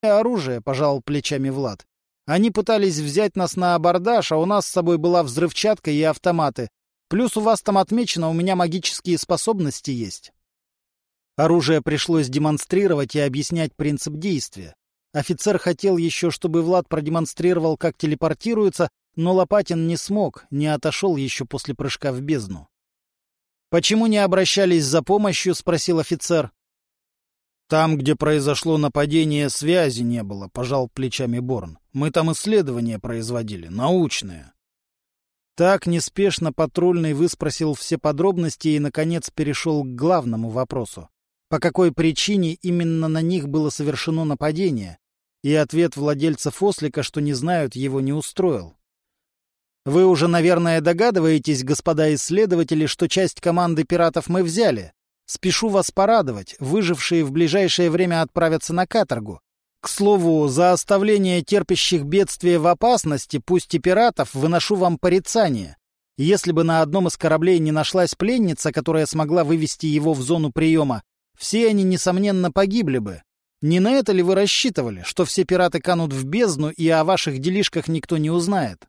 оружие», — пожал плечами Влад. «Они пытались взять нас на абордаж, а у нас с собой была взрывчатка и автоматы. Плюс у вас там отмечено, у меня магические способности есть». Оружие пришлось демонстрировать и объяснять принцип действия. Офицер хотел еще, чтобы Влад продемонстрировал, как телепортируется, но Лопатин не смог, не отошел еще после прыжка в бездну. «Почему не обращались за помощью?» — спросил офицер. «Там, где произошло нападение, связи не было», — пожал плечами Борн. «Мы там исследования производили, научные». Так неспешно патрульный выспросил все подробности и, наконец, перешел к главному вопросу. По какой причине именно на них было совершено нападение? И ответ владельцев ослика, что не знают, его не устроил. «Вы уже, наверное, догадываетесь, господа исследователи, что часть команды пиратов мы взяли. Спешу вас порадовать, выжившие в ближайшее время отправятся на каторгу. К слову, за оставление терпящих бедствия в опасности, пусть и пиратов, выношу вам порицание. Если бы на одном из кораблей не нашлась пленница, которая смогла вывести его в зону приема, все они, несомненно, погибли бы. Не на это ли вы рассчитывали, что все пираты канут в бездну и о ваших делишках никто не узнает?»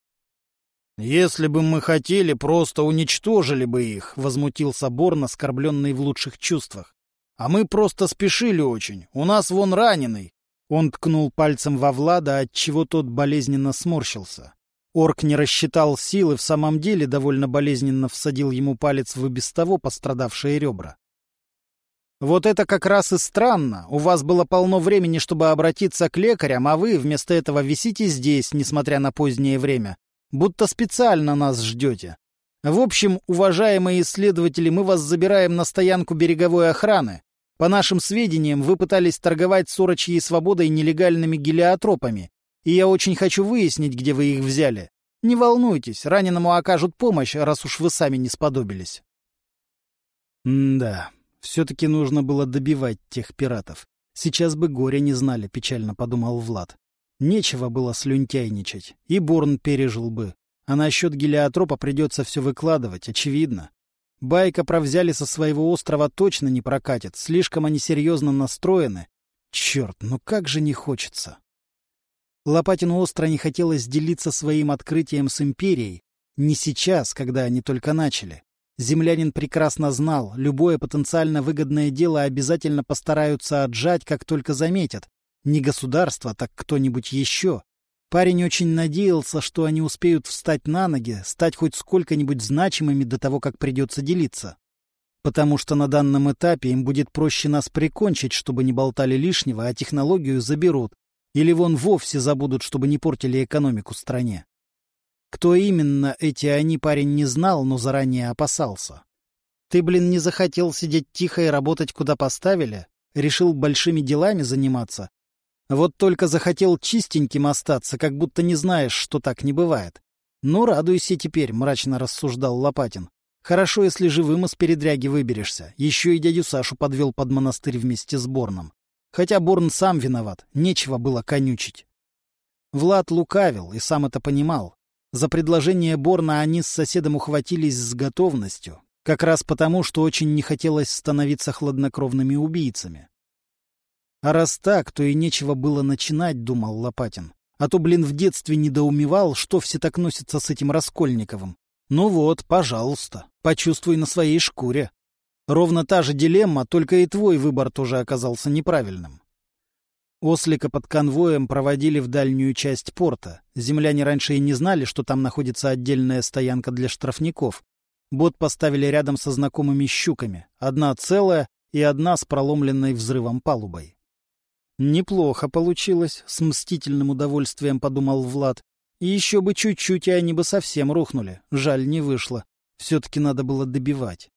«Если бы мы хотели, просто уничтожили бы их», — возмутился Борн, оскорбленный в лучших чувствах. «А мы просто спешили очень. У нас вон раненый». Он ткнул пальцем во Влада, отчего тот болезненно сморщился. Орк не рассчитал сил и в самом деле довольно болезненно всадил ему палец в и без того пострадавшие ребра. «Вот это как раз и странно. У вас было полно времени, чтобы обратиться к лекарям, а вы вместо этого висите здесь, несмотря на позднее время. Будто специально нас ждете. В общем, уважаемые исследователи, мы вас забираем на стоянку береговой охраны. По нашим сведениям, вы пытались торговать с Орочьей Свободой нелегальными гелиотропами, и я очень хочу выяснить, где вы их взяли. Не волнуйтесь, раненому окажут помощь, раз уж вы сами не сподобились». Да, все-таки нужно было добивать тех пиратов. Сейчас бы горя не знали, печально подумал Влад. Нечего было слюнтяйничать, и Борн пережил бы. А насчет гелиотропа придется все выкладывать, очевидно. Байка про взяли со своего острова точно не прокатит, слишком они серьезно настроены. Черт, ну как же не хочется. Лопатину остро не хотелось делиться своим открытием с Империей. Не сейчас, когда они только начали. Землянин прекрасно знал, любое потенциально выгодное дело обязательно постараются отжать, как только заметят. Не государство, так кто-нибудь еще. Парень очень надеялся, что они успеют встать на ноги, стать хоть сколько-нибудь значимыми до того, как придется делиться. Потому что на данном этапе им будет проще нас прикончить, чтобы не болтали лишнего, а технологию заберут. Или вон вовсе забудут, чтобы не портили экономику стране. Кто именно эти они, парень не знал, но заранее опасался. Ты, не захотел сидеть тихо и работать, куда поставили? Решил большими делами заниматься? Вот только захотел чистеньким остаться, как будто не знаешь, что так не бывает. Ну, радуйся теперь, — мрачно рассуждал Лопатин. Хорошо, если живым из передряги выберешься. Еще и дядю Сашу подвел под монастырь вместе с Борном. Хотя Борн сам виноват, нечего было конючить. Влад лукавил и сам это понимал. За предложение Борна они с соседом ухватились с готовностью, как раз потому, что очень не хотелось становиться хладнокровными убийцами. А раз так, то и нечего было начинать, — думал Лопатин. А то, в детстве недоумевал, что все так носятся с этим Раскольниковым. Ну вот, пожалуйста, почувствуй на своей шкуре. Ровно та же дилемма, только и твой выбор тоже оказался неправильным. Ослика под конвоем проводили в дальнюю часть порта. Земляне раньше и не знали, что там находится отдельная стоянка для штрафников. Бот поставили рядом со знакомыми щуками. Одна целая и одна с проломленной взрывом палубой. «Неплохо получилось», — с мстительным удовольствием подумал Влад. «И еще бы чуть-чуть, и они бы совсем рухнули. Жаль, не вышло. Все-таки надо было добивать».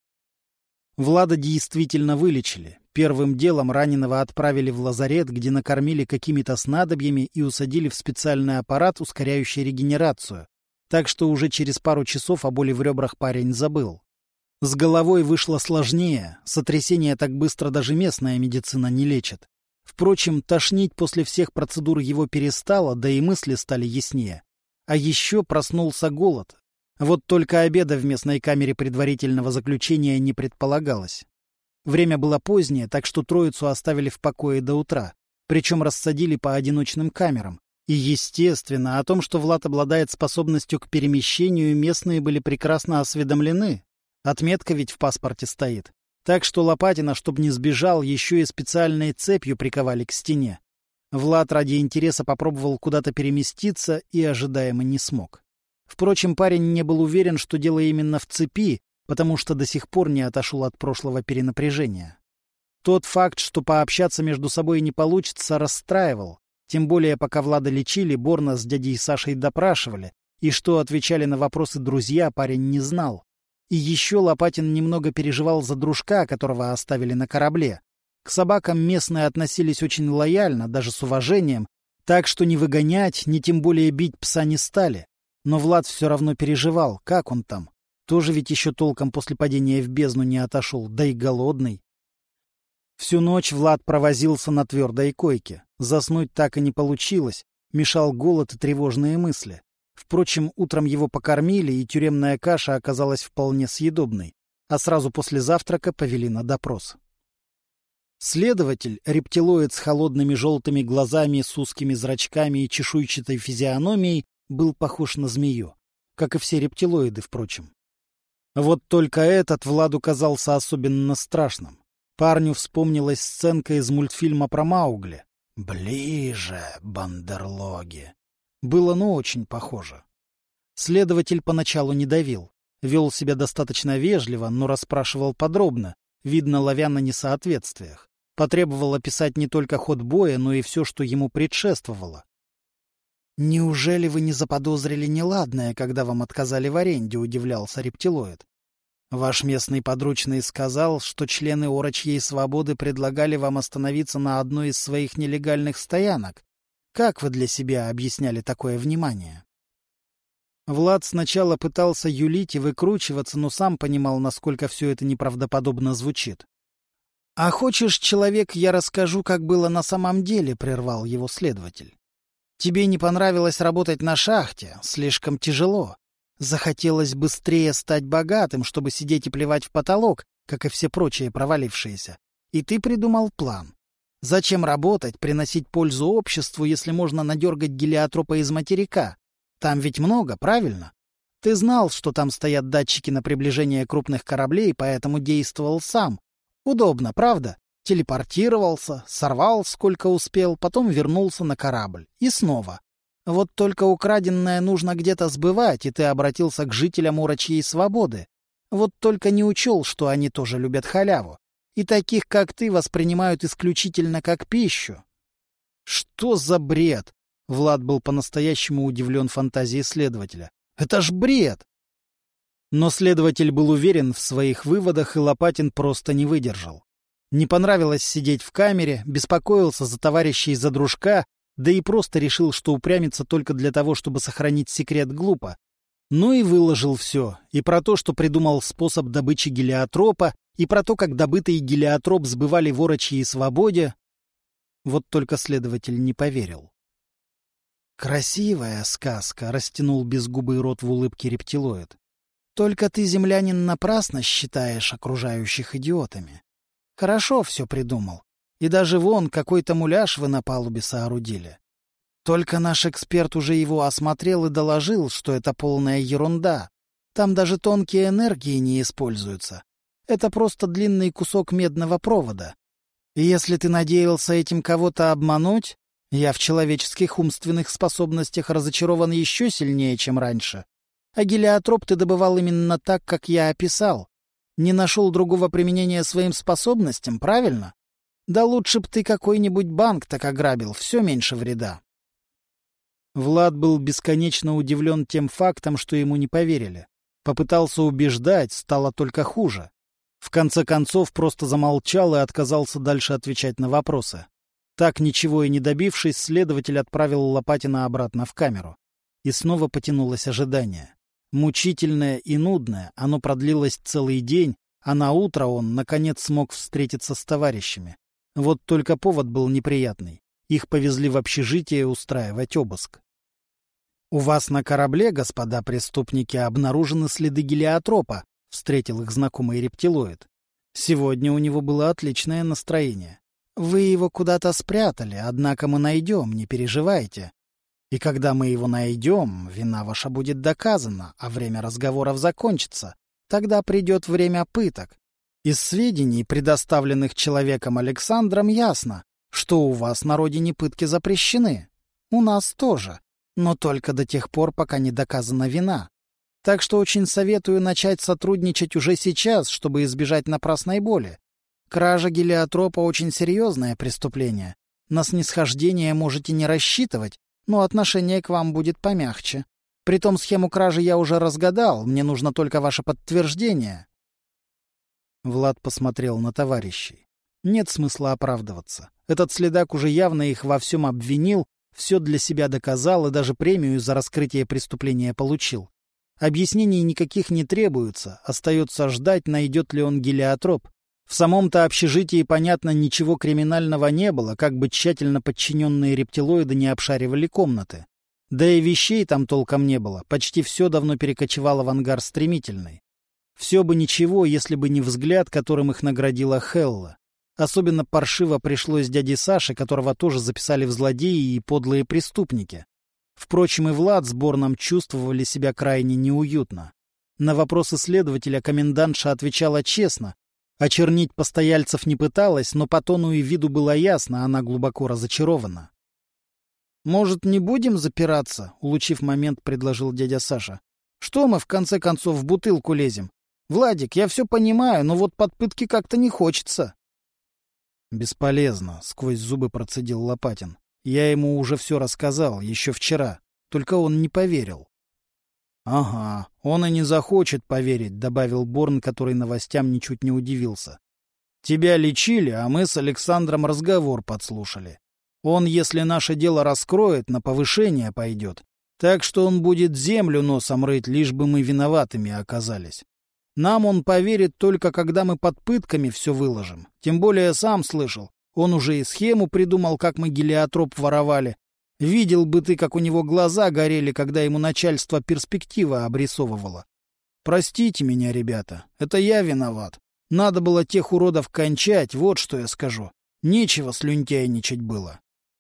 Влада действительно вылечили. Первым делом раненого отправили в лазарет, где накормили какими-то снадобьями и усадили в специальный аппарат, ускоряющий регенерацию. Так что уже через пару часов о боли в ребрах парень забыл. С головой вышло сложнее. Сотрясение так быстро даже местная медицина не лечит. Впрочем, тошнить после всех процедур его перестало, да и мысли стали яснее. А еще проснулся голод. Вот только обеда в местной камере предварительного заключения не предполагалось. Время было позднее, так что троицу оставили в покое до утра. причем рассадили по одиночным камерам. И, естественно, о том, что Влад обладает способностью к перемещению, местные были прекрасно осведомлены. Отметка ведь в паспорте стоит. Так что Лопатина, чтоб не сбежал, еще и специальной цепью приковали к стене. Влад ради интереса попробовал куда-то переместиться и ожидаемо не смог. Впрочем, парень не был уверен, что дело именно в цепи, потому что до сих пор не отошел от прошлого перенапряжения. Тот факт, что пообщаться между собой не получится, расстраивал. Тем более, пока Влада лечили, Борна с дядей Сашей допрашивали, и что отвечали на вопросы друзья, парень не знал. И еще Лопатин немного переживал за дружка, которого оставили на корабле. К собакам местные относились очень лояльно, даже с уважением, так что ни выгонять, ни тем более бить пса не стали. Но Влад все равно переживал, как он там. Тоже ведь еще толком после падения в бездну не отошел, да и голодный. Всю ночь Влад провозился на твердой койке. Заснуть так и не получилось, мешал голод и тревожные мысли. Впрочем, утром его покормили, и тюремная каша оказалась вполне съедобной, а сразу после завтрака повели на допрос. Следователь, рептилоид с холодными желтыми глазами, с узкими зрачками и чешуйчатой физиономией, был похож на змею, как и все рептилоиды, впрочем. Вот только этот Владу казался особенно страшным. Парню вспомнилась сценка из мультфильма про Маугли. «Ближе, бандерлоги!» Было, очень похоже. Следователь поначалу не давил. Вел себя достаточно вежливо, но расспрашивал подробно, видно, ловя на несоответствиях. Потребовал описать не только ход боя, но и все, что ему предшествовало. «Неужели вы не заподозрили неладное, когда вам отказали в аренде?» — удивлялся рептилоид. «Ваш местный подручный сказал, что члены Орочьей Свободы предлагали вам остановиться на одной из своих нелегальных стоянок. Как вы для себя объясняли такое внимание?» Влад сначала пытался юлить и выкручиваться, но сам понимал, насколько все это неправдоподобно звучит. «А хочешь, человек, я расскажу, как было на самом деле?» — прервал его следователь. «Тебе не понравилось работать на шахте, слишком тяжело. Захотелось быстрее стать богатым, чтобы сидеть и плевать в потолок, как и все прочие провалившиеся. И ты придумал план. Зачем работать, приносить пользу обществу, если можно надергать гелиотропа из материка? Там ведь много, правильно? Ты знал, что там стоят датчики на приближение крупных кораблей, поэтому действовал сам. Удобно, правда? Телепортировался, сорвал сколько успел, потом вернулся на корабль. И снова. Вот только украденное нужно где-то сбывать, и ты обратился к жителям Орочьей Свободы. Вот только не учел, что они тоже любят халяву. И таких, как ты, воспринимают исключительно как пищу. Что за бред? Влад был по-настоящему удивлен фантазией следователя. Это ж бред! Но следователь был уверен в своих выводах, и Лопатин просто не выдержал. Не понравилось сидеть в камере, беспокоился за товарищей из-за дружка, да и просто решил, что упрямится только для того, чтобы сохранить секрет, глупо. Ну и выложил все. И про то, что придумал способ добычи гелиотропа, и про то, как добытый гелиотроп сбывали в Орочьей Свободе. Вот только следователь не поверил. «Красивая сказка», — растянул безгубый рот в улыбке рептилоид. «Только ты, землянин, напрасно считаешь окружающих идиотами. Хорошо все придумал. И даже вон какой-то муляж вы на палубе соорудили. Только наш эксперт уже его осмотрел и доложил, что это полная ерунда. Там даже тонкие энергии не используются. Это просто длинный кусок медного провода. И если ты надеялся этим кого-то обмануть, я в человеческих умственных способностях разочарован еще сильнее, чем раньше. А гелиотроп ты добывал именно так, как я описал. Не нашел другого применения своим способностям, правильно? Да лучше б ты какой-нибудь банк так ограбил, все меньше вреда». Влад был бесконечно удивлен тем фактом, что ему не поверили. Попытался убеждать, стало только хуже. В конце концов просто замолчал и отказался дальше отвечать на вопросы. Так, ничего и не добившись, следователь отправил Лопатина обратно в камеру. И снова потянулось ожидание. Мучительное и нудное, оно продлилось целый день, а на утро он, наконец, смог встретиться с товарищами. Вот только повод был неприятный. Их повезли в общежитие устраивать обыск. «У вас на корабле, господа преступники, обнаружены следы гелиотропа», — встретил их знакомый рептилоид. Сегодня у него было отличное настроение. Вы его куда-то спрятали, однако мы найдем, не переживайте. И когда мы его найдем, вина ваша будет доказана, а время разговоров закончится. Тогда придет время пыток. Из сведений, предоставленных человеком Александром, ясно, что у вас на родине пытки запрещены. У нас тоже, но только до тех пор, пока не доказана вина. Так что очень советую начать сотрудничать уже сейчас, чтобы избежать напрасной боли. Кража гелиотропа — очень серьезное преступление. На снисхождение можете не рассчитывать, но отношение к вам будет помягче. Притом схему кражи я уже разгадал, мне нужно только ваше подтверждение. Влад посмотрел на товарищей. Нет смысла оправдываться. Этот следак уже явно их во всем обвинил, все для себя доказал и даже премию за раскрытие преступления получил. Объяснений никаких не требуется, остается ждать, найдет ли он гелиотроп. В самом-то общежитии, понятно, ничего криминального не было, как бы тщательно подчиненные рептилоиды не обшаривали комнаты. Да и вещей там толком не было, почти все давно перекочевало в ангар стремительный. Все бы ничего, если бы не взгляд, которым их наградила Хелла. Особенно паршиво пришлось дяде Саше, которого тоже записали в злодеи и подлые преступники. Впрочем, и Влад с Борном чувствовали себя крайне неуютно. На вопросы следователя комендантша отвечала честно. Очернить постояльцев не пыталась, но по тону и виду было ясно, она глубоко разочарована. «Может, не будем запираться?» — улучив момент, предложил дядя Саша. «Что мы, в конце концов, в бутылку лезем? Владик, я все понимаю, но вот под пытки как-то не хочется». «Бесполезно», — сквозь зубы процедил Лопатин. «Я ему уже все рассказал, еще вчера. Только он не поверил». «Ага, он и не захочет поверить», — добавил Борн, который новостям ничуть не удивился. «Тебя лечили, а мы с Александром разговор подслушали. Он, если наше дело раскроет, на повышение пойдет. Так что он будет землю носом рыть, лишь бы мы виноватыми оказались. Нам он поверит только, когда мы под пытками все выложим. Тем более сам слышал. Он уже и схему придумал, как мы гелиотроп воровали. Видел бы ты, как у него глаза горели, когда ему начальство перспектива обрисовывало. Простите меня, ребята, это я виноват. Надо было тех уродов кончать, вот что я скажу. Нечего слюнтяйничать было».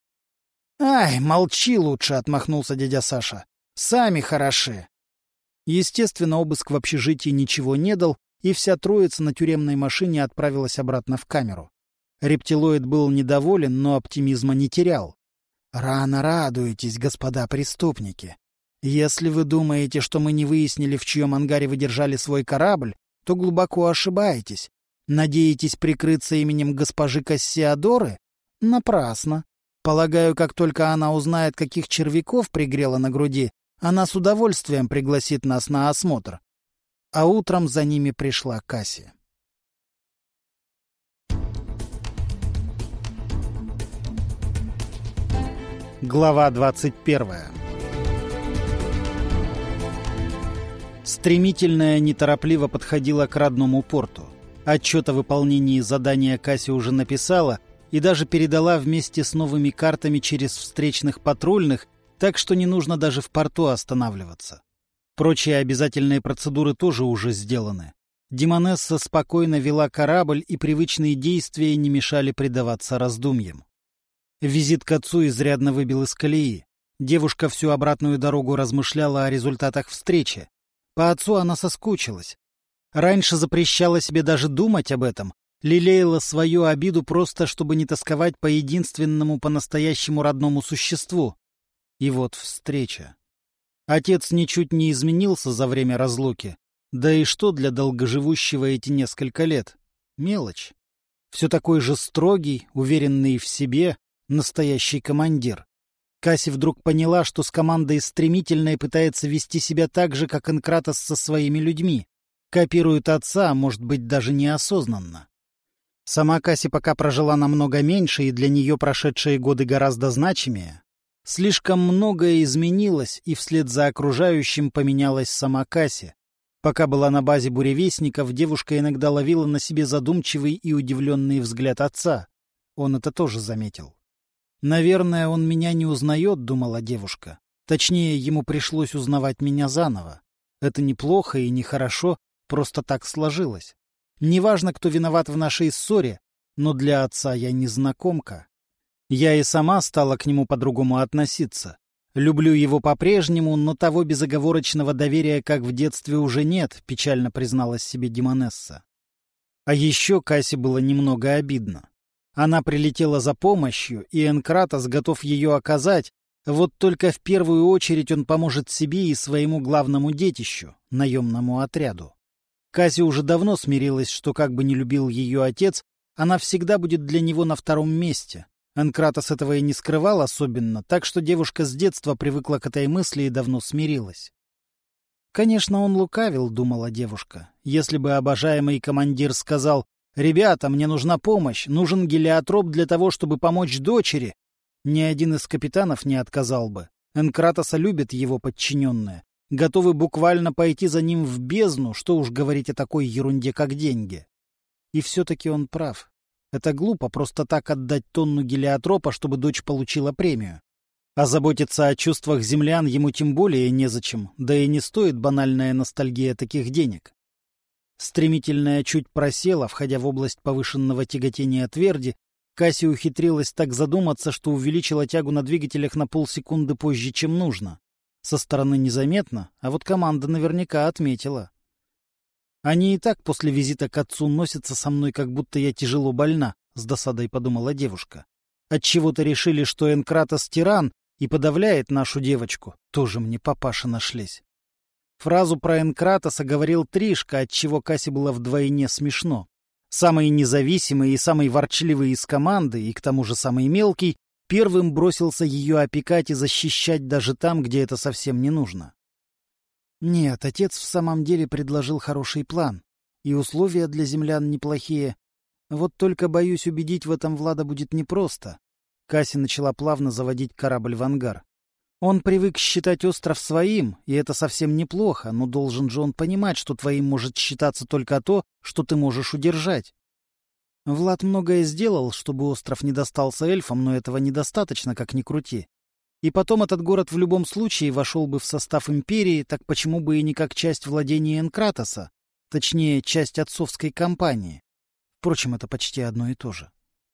«Ай, молчи лучше», — отмахнулся дядя Саша. «Сами хороши». Естественно, обыск в общежитии ничего не дал, и вся троица на тюремной машине отправилась обратно в камеру. Рептилоид был недоволен, но оптимизма не терял. «Рано радуетесь, господа преступники. Если вы думаете, что мы не выяснили, в чьем ангаре вы держали свой корабль, то глубоко ошибаетесь. Надеетесь прикрыться именем госпожи Кассиадоры? Напрасно. Полагаю, как только она узнает, каких червяков пригрела на груди, она с удовольствием пригласит нас на осмотр». А утром за ними пришла Касси. Глава 21. Стремительная неторопливо подходила к родному порту. Отчет о выполнении задания Касси уже написала и даже передала вместе с новыми картами через встречных патрульных, так что не нужно даже в порту останавливаться. Прочие обязательные процедуры тоже уже сделаны. Демонесса спокойно вела корабль, и привычные действия не мешали предаваться раздумьям. Визит к отцу изрядно выбил из колеи. Девушка всю обратную дорогу размышляла о результатах встречи. По отцу она соскучилась. Раньше запрещала себе даже думать об этом, лелеяла свою обиду просто, чтобы не тосковать по единственному по-настоящему родному существу. И вот встреча. Отец ничуть не изменился за время разлуки. Да и что для долгоживущего эти несколько лет? Мелочь. Все такой же строгий, уверенный в себе, настоящий командир. Касси вдруг поняла, что с командой стремительной пытается вести себя так же, как Энкратос со своими людьми. Копирует отца, может быть, даже неосознанно. Сама Касси пока прожила намного меньше, и для нее прошедшие годы гораздо значимее. Слишком многое изменилось, и вслед за окружающим поменялась сама Касси. Пока была на базе буревестников, девушка иногда ловила на себе задумчивый и удивленный взгляд отца. Он это тоже заметил. «Наверное, он меня не узнает», — думала девушка. Точнее, ему пришлось узнавать меня заново. Это неплохо и нехорошо, просто так сложилось. Неважно, кто виноват в нашей ссоре, но для отца я незнакомка. Я и сама стала к нему по-другому относиться. Люблю его по-прежнему, но того безоговорочного доверия, как в детстве, уже нет, печально призналась себе Демонесса. А еще Кассе было немного обидно. Она прилетела за помощью, и Энкратос готов ее оказать, вот только в первую очередь он поможет себе и своему главному детищу, наемному отряду. Кассе уже давно смирилась, что как бы ни любил ее отец, она всегда будет для него на втором месте. Энкратос этого и не скрывал особенно, так что девушка с детства привыкла к этой мысли и давно смирилась. Конечно, он лукавил, думала девушка. Если бы обожаемый командир сказал: «Ребята, мне нужна помощь, нужен гелиотроп для того, чтобы помочь дочери», ни один из капитанов не отказал бы. Энкратоса любят его подчиненные, готовы буквально пойти за ним в бездну, что уж говорить о такой ерунде, как деньги. И все-таки он прав. Это глупо просто так отдать тонну гелиотропа, чтобы дочь получила премию. А заботиться о чувствах землян ему тем более незачем, да и не стоит банальная ностальгия таких денег. Стремительная чуть просела, входя в область повышенного тяготения тверди, Касси ухитрилась так задуматься, что увеличила тягу на двигателях на полсекунды позже, чем нужно. Со стороны незаметно, а вот команда наверняка отметила. Они и так после визита к отцу носятся со мной, как будто я тяжело больна, — с досадой подумала девушка. Отчего-то решили, что Энкратос тиран и подавляет нашу девочку. Тоже мне папаша нашлись. Фразу про Энкратоса говорил Тришка, отчего Кассе было вдвойне смешно. Самый независимый и самый ворчливый из команды, и к тому же самый мелкий, первым бросился ее опекать и защищать даже там, где это совсем не нужно. Нет, отец в самом деле предложил хороший план, и условия для землян неплохие. Вот только, боюсь, убедить в этом Влада будет непросто. Касси начала плавно заводить корабль в ангар. Он привык считать остров своим, и это совсем неплохо, но должен же он понимать, что твоим может считаться только то, что ты можешь удержать. Влад многое сделал, чтобы остров не достался эльфам, но этого недостаточно, как ни крути. И потом этот город в любом случае вошел бы в состав империи, так почему бы и не как часть владения Энкратоса, точнее, часть отцовской компании. Впрочем, это почти одно и то же.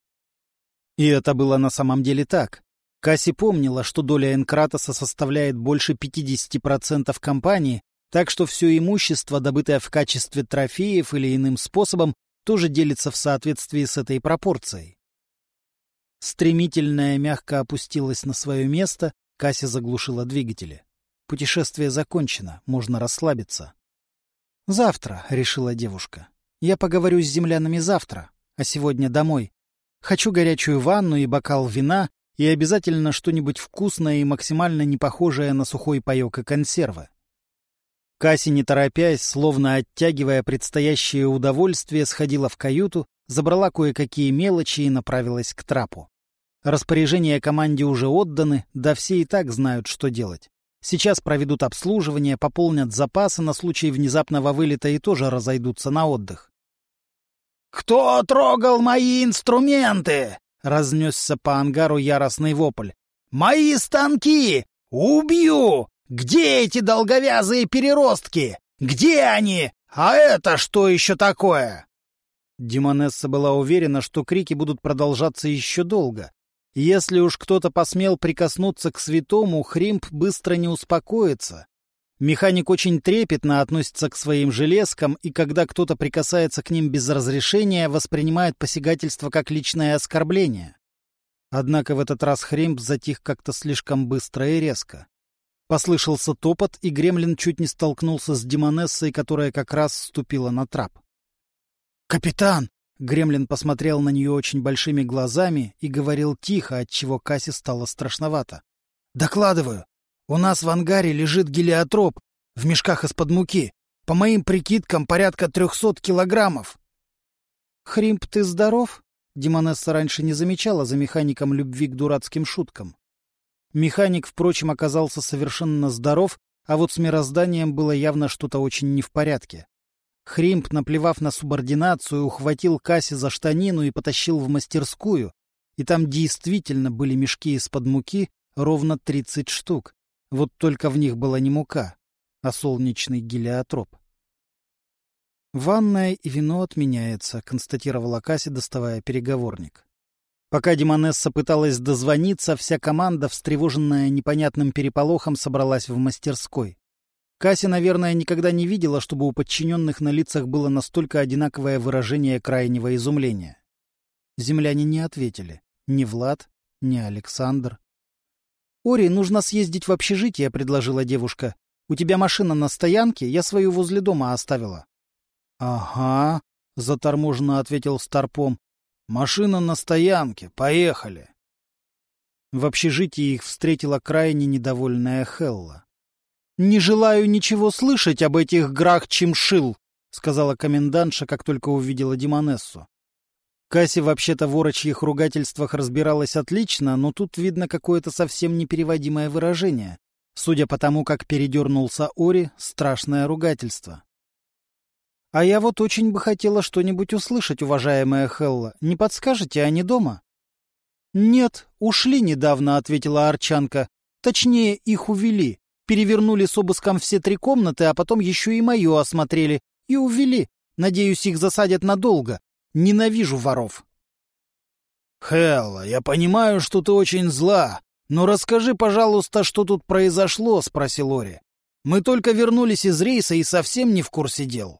И это было на самом деле так. Касси помнила, что доля Энкратоса составляет больше 50% компании, так что все имущество, добытое в качестве трофеев или иным способом, тоже делится в соответствии с этой пропорцией. Стремительная мягко опустилась на свое место, Касси заглушила двигатели. Путешествие закончено, можно расслабиться. «Завтра», — решила девушка. «Я поговорю с землянами завтра, а сегодня домой. Хочу горячую ванну и бокал вина, и обязательно что-нибудь вкусное и максимально не похожее на сухой паёк и консервы». Касси, не торопясь, словно оттягивая предстоящее удовольствие, сходила в каюту, забрала кое-какие мелочи и направилась к трапу. Распоряжения команде уже отданы, да все и так знают, что делать. Сейчас проведут обслуживание, пополнят запасы на случай внезапного вылета и тоже разойдутся на отдых. «Кто трогал мои инструменты?» — разнесся по ангару яростный вопль. «Мои станки! Убью! Где эти долговязые переростки? Где они? А это что еще такое?» Демонесса была уверена, что крики будут продолжаться еще долго. Если уж кто-то посмел прикоснуться к святому, Хримп быстро не успокоится. Механик очень трепетно относится к своим железкам, и когда кто-то прикасается к ним без разрешения, воспринимает посягательство как личное оскорбление. Однако в этот раз Хримп затих как-то слишком быстро и резко. Послышался топот, и гремлин чуть не столкнулся с Демонессой, которая как раз вступила на трап. «Капитан!» — гремлин посмотрел на нее очень большими глазами и говорил тихо, отчего Касси стало страшновато. «Докладываю. У нас в ангаре лежит гелиотроп в мешках из-под муки. По моим прикидкам, порядка 300 килограммов». «Хримп, ты здоров?» Демонесса раньше не замечала за механиком любви к дурацким шуткам. Механик, впрочем, оказался совершенно здоров, а вот с мирозданием было явно что-то очень не в порядке. Хримп, наплевав на субординацию, ухватил Касси за штанину и потащил в мастерскую, и там действительно были мешки из-под муки, ровно 30 штук. Вот только в них была не мука, а солнечный гелиотроп. «Ванная и вино отменяется», — констатировала Касси, доставая переговорник. Пока Демонесса пыталась дозвониться, вся команда, встревоженная непонятным переполохом, собралась в мастерской. Касси, наверное, никогда не видела, чтобы у подчиненных на лицах было настолько одинаковое выражение крайнего изумления. Земляне не ответили. Ни Влад, ни Александр. «Ори, нужно съездить в общежитие», — предложила девушка. «У тебя машина на стоянке, я свою возле дома оставила». «Ага», — заторможенно ответил Старпом. «Машина на стоянке, поехали». В общежитии их встретила крайне недовольная Хелла. «Не желаю ничего слышать об этих грах-чимшил», — сказала комендантша, как только увидела Демонессу. Касси вообще-то в орочьих ругательствах разбиралась отлично, но тут видно какое-то совсем непереводимое выражение. Судя по тому, как передернулся Ори, страшное ругательство. «А я вот очень бы хотела что-нибудь услышать, уважаемая Хелла. Не подскажете, они дома?» «Нет, ушли недавно», — ответила Арчанка. «Точнее, их увели. Перевернули с обыском все 3 комнаты, а потом еще и мою осмотрели. И увели. Надеюсь, их засадят надолго. Ненавижу воров». «Хелла, я понимаю, что ты очень зла, но расскажи, пожалуйста, что тут произошло», — спросил Ори. «Мы только вернулись из рейса и совсем не в курсе дел».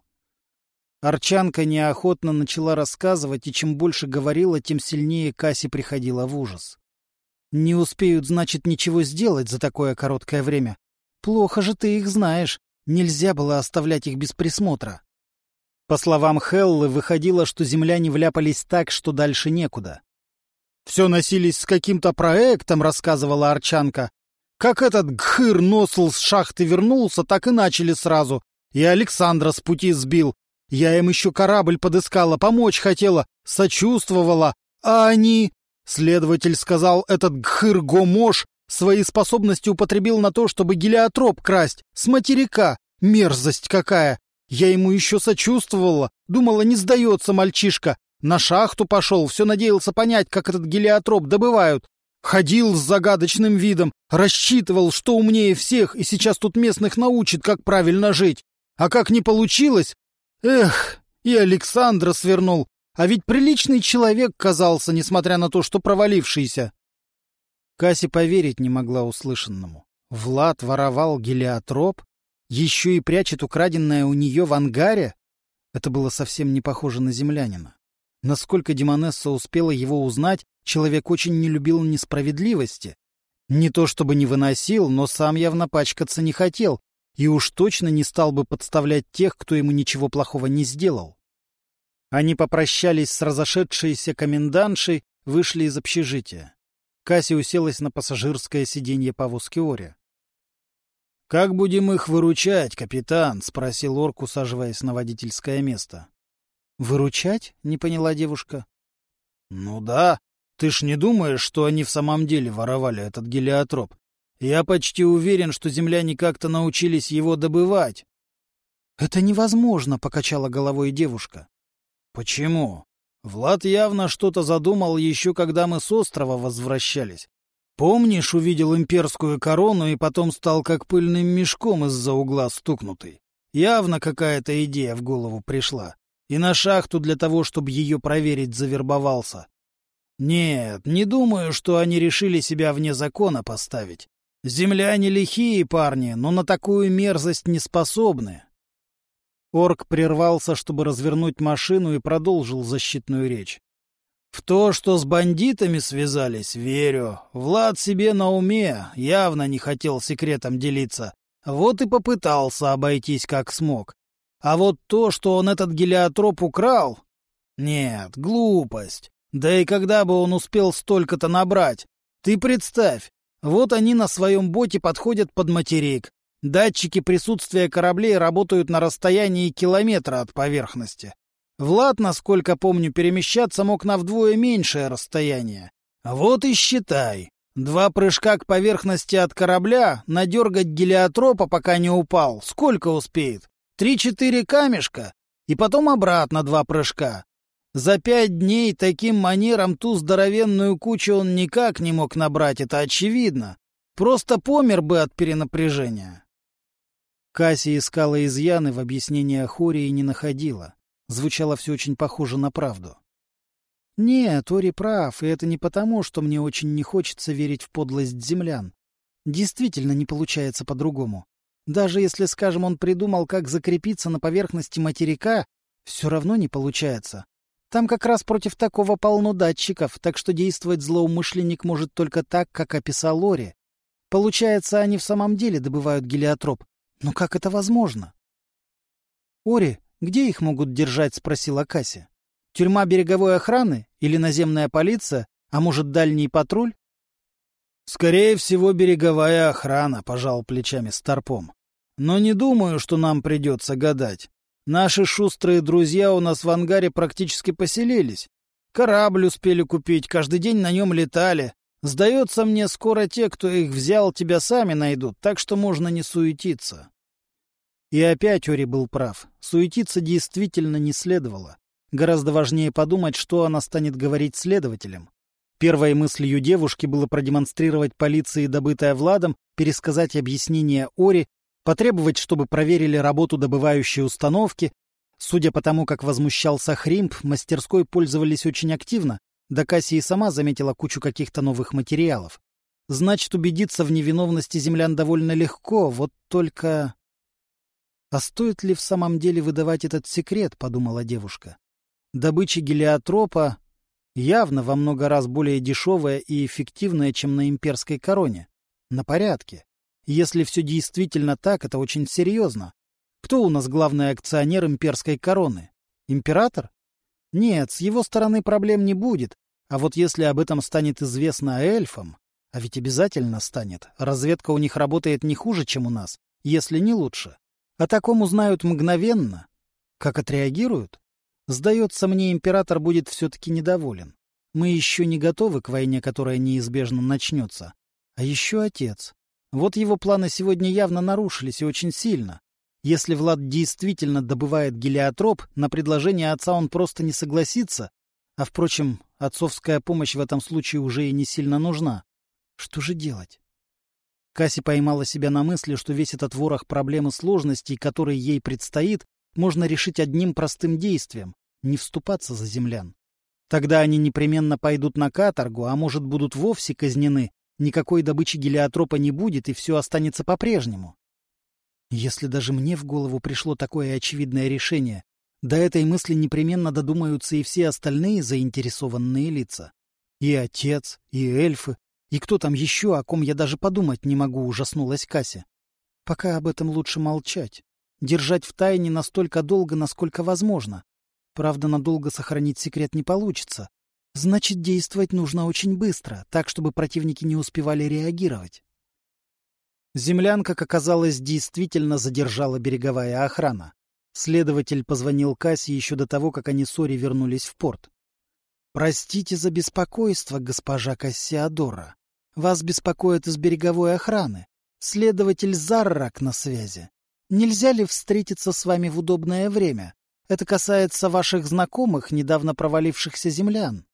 Арчанка неохотно начала рассказывать, и чем больше говорила, тем сильнее Касси приходила в ужас. «Не успеют, значит, ничего сделать за такое короткое время. Плохо же ты их знаешь. Нельзя было оставлять их без присмотра». По словам Хеллы, выходило, что земляне вляпались так, что дальше некуда. «Все носились с каким-то проектом», — рассказывала Арчанка. «Как этот Гхыр Носл с шахты вернулся, так и начали сразу. И Александра с пути сбил. Я им еще корабль подыскала, помочь хотела, сочувствовала. А они...» Следователь сказал, этот Гхыр Гомош свои способности употребил на то, чтобы гелиотроп красть. С материка. Мерзость какая! Я ему еще сочувствовала. Думала, не сдается мальчишка. На шахту пошел, все надеялся понять, как этот гелиотроп добывают. Ходил с загадочным видом, рассчитывал, что умнее всех, и сейчас тут местных научит, как правильно жить. А как не получилось... Эх, и Александра свернул. А ведь приличный человек казался, несмотря на то, что провалившийся. Касси поверить не могла услышанному. Влад воровал гелиотроп? Еще и прячет украденное у нее в ангаре? Это было совсем не похоже на землянина. Насколько Демонесса успела его узнать, человек очень не любил несправедливости. Не то чтобы не выносил, но сам явно пачкаться не хотел, и уж точно не стал бы подставлять тех, кто ему ничего плохого не сделал. Они попрощались с разошедшейся комендантшей, вышли из общежития. Касси уселась на пассажирское сиденье повозки Ори. «Как будем их выручать, капитан?» — спросил Орк, усаживаясь на водительское место. «Выручать?» — не поняла девушка. «Ну да. Ты ж не думаешь, что они в самом деле воровали этот гелиотроп? Я почти уверен, что земляне как-то научились его добывать». «Это невозможно», — покачала головой девушка. «Почему? Влад явно что-то задумал еще когда мы с острова возвращались. Помнишь, увидел имперскую корону и потом стал как пыльным мешком из-за угла стукнутый? Явно какая-то идея в голову пришла. И на шахту для того, чтобы ее проверить, завербовался. Нет, не думаю, что они решили себя вне закона поставить. Земляне лихие парни, но на такую мерзость не способны». Орк прервался, чтобы развернуть машину, и продолжил защитную речь. «В то, что с бандитами связались, верю. Влад себе на уме, явно не хотел секретом делиться. Вот и попытался обойтись как смог. А вот то, что он этот гелиотроп украл... Нет, глупость. Да и когда бы он успел столько-то набрать? Ты представь, вот они на своем боте подходят под материк. Датчики присутствия кораблей работают на расстоянии километра от поверхности. Влад, насколько помню, перемещаться мог на вдвое меньшее расстояние. Вот и считай. 2 прыжка к поверхности от корабля, надергать гелиотропа, пока не упал. Сколько успеет? 3-4 камешка? И потом обратно 2 прыжка. За 5 дней таким манером ту здоровенную кучу он никак не мог набрать, это очевидно. Просто помер бы от перенапряжения. Касси искала изъяны в объяснениях Ори и не находила. Звучало все очень похоже на правду. Нет, Ори прав, и это не потому, что мне очень не хочется верить в подлость землян. Действительно не получается по-другому. Даже если, скажем, он придумал, как закрепиться на поверхности материка, все равно не получается. Там как раз против такого полно датчиков, так что действовать злоумышленник может только так, как описал Ори. Получается, они в самом деле добывают гелиотроп. Но как это возможно? — Ори, где их могут держать? — спросила Касси. — Тюрьма береговой охраны? Или наземная полиция? А может, дальний патруль? — Скорее всего, береговая охрана, — пожал плечами Старпом. — Но не думаю, что нам придется гадать. Наши шустрые друзья у нас в ангаре практически поселились. Корабль успели купить, каждый день на нем летали. Сдается мне, скоро те, кто их взял, тебя сами найдут, так что можно не суетиться. И опять Ори был прав. Суетиться действительно не следовало. Гораздо важнее подумать, что она станет говорить следователям. Первой мыслью девушки было продемонстрировать полиции добытое Владом, пересказать объяснения Ори, потребовать, чтобы проверили работу добывающей установки. Судя по тому, как возмущался Хримп, мастерской пользовались очень активно. Да Касси и сама заметила кучу каких-то новых материалов. Значит, убедиться в невиновности землян довольно легко, вот только... А стоит ли в самом деле выдавать этот секрет, подумала девушка. Добыча гелиотропа явно во много раз более дешевая и эффективная, чем на имперской короне. На порядке. Если все действительно так, это очень серьезно. Кто у нас главный акционер имперской короны? Император? Нет, с его стороны проблем не будет. А вот если об этом станет известно эльфам, а ведь обязательно станет, разведка у них работает не хуже, чем у нас, если не лучше. О таком узнают мгновенно. Как отреагируют? Сдается мне, император будет все-таки недоволен. Мы еще не готовы к войне, которая неизбежно начнется. А еще отец. Вот его планы сегодня явно нарушились и очень сильно. Если Влад действительно добывает гелиотроп, на предложение отца он просто не согласится. А, впрочем, отцовская помощь в этом случае уже и не сильно нужна. Что же делать? Касси поймала себя на мысли, что весь этот ворох проблем и сложностей, который ей предстоит, можно решить одним простым действием — не вступаться за землян. Тогда они непременно пойдут на каторгу, а может, будут вовсе казнены. Никакой добычи гелиотропа не будет, и все останется по-прежнему. Если даже мне в голову пришло такое очевидное решение, до этой мысли непременно додумаются и все остальные заинтересованные лица. И отец, и эльфы, и кто там еще, о ком я даже подумать не могу, ужаснулась Касси. Пока об этом лучше молчать. Держать в тайне настолько долго, насколько возможно. Правда, надолго сохранить секрет не получится. Значит, действовать нужно очень быстро, так, чтобы противники не успевали реагировать. Землян, как оказалось, действительно задержала береговая охрана. Следователь позвонил Касси еще до того, как они с Ори вернулись в порт. — Простите за беспокойство, госпожа Кассиадора. Вас беспокоят из береговой охраны. Следователь Заррак на связи. Нельзя ли встретиться с вами в удобное время? Это касается ваших знакомых, недавно провалившихся землян.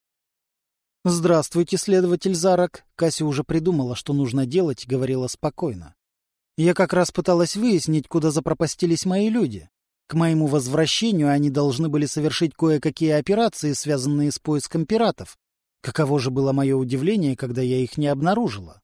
— Здравствуйте, следователь Заррак. Касси уже придумала, что нужно делать, и говорила спокойно. Я как раз пыталась выяснить, куда запропастились мои люди. К моему возвращению они должны были совершить кое-какие операции, связанные с поиском пиратов. Каково же было мое удивление, когда я их не обнаружила.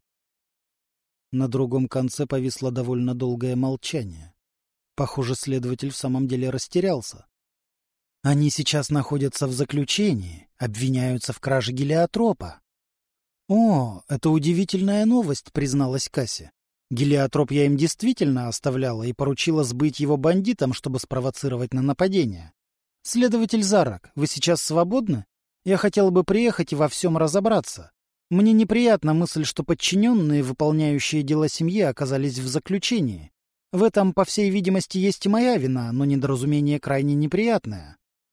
На другом конце повисло довольно долгое молчание. Похоже, следователь в самом деле растерялся. Они сейчас находятся в заключении, обвиняются в краже гелиотропа. — О, это удивительная новость, — призналась Касси. Гелиотроп я им действительно оставляла и поручила сбыть его бандитам, чтобы спровоцировать на нападение. — Следователь Заррак, вы сейчас свободны? Я хотела бы приехать и во всем разобраться. Мне неприятна мысль, что подчиненные, выполняющие дела семьи, оказались в заключении. В этом, по всей видимости, есть и моя вина, но недоразумение крайне неприятное.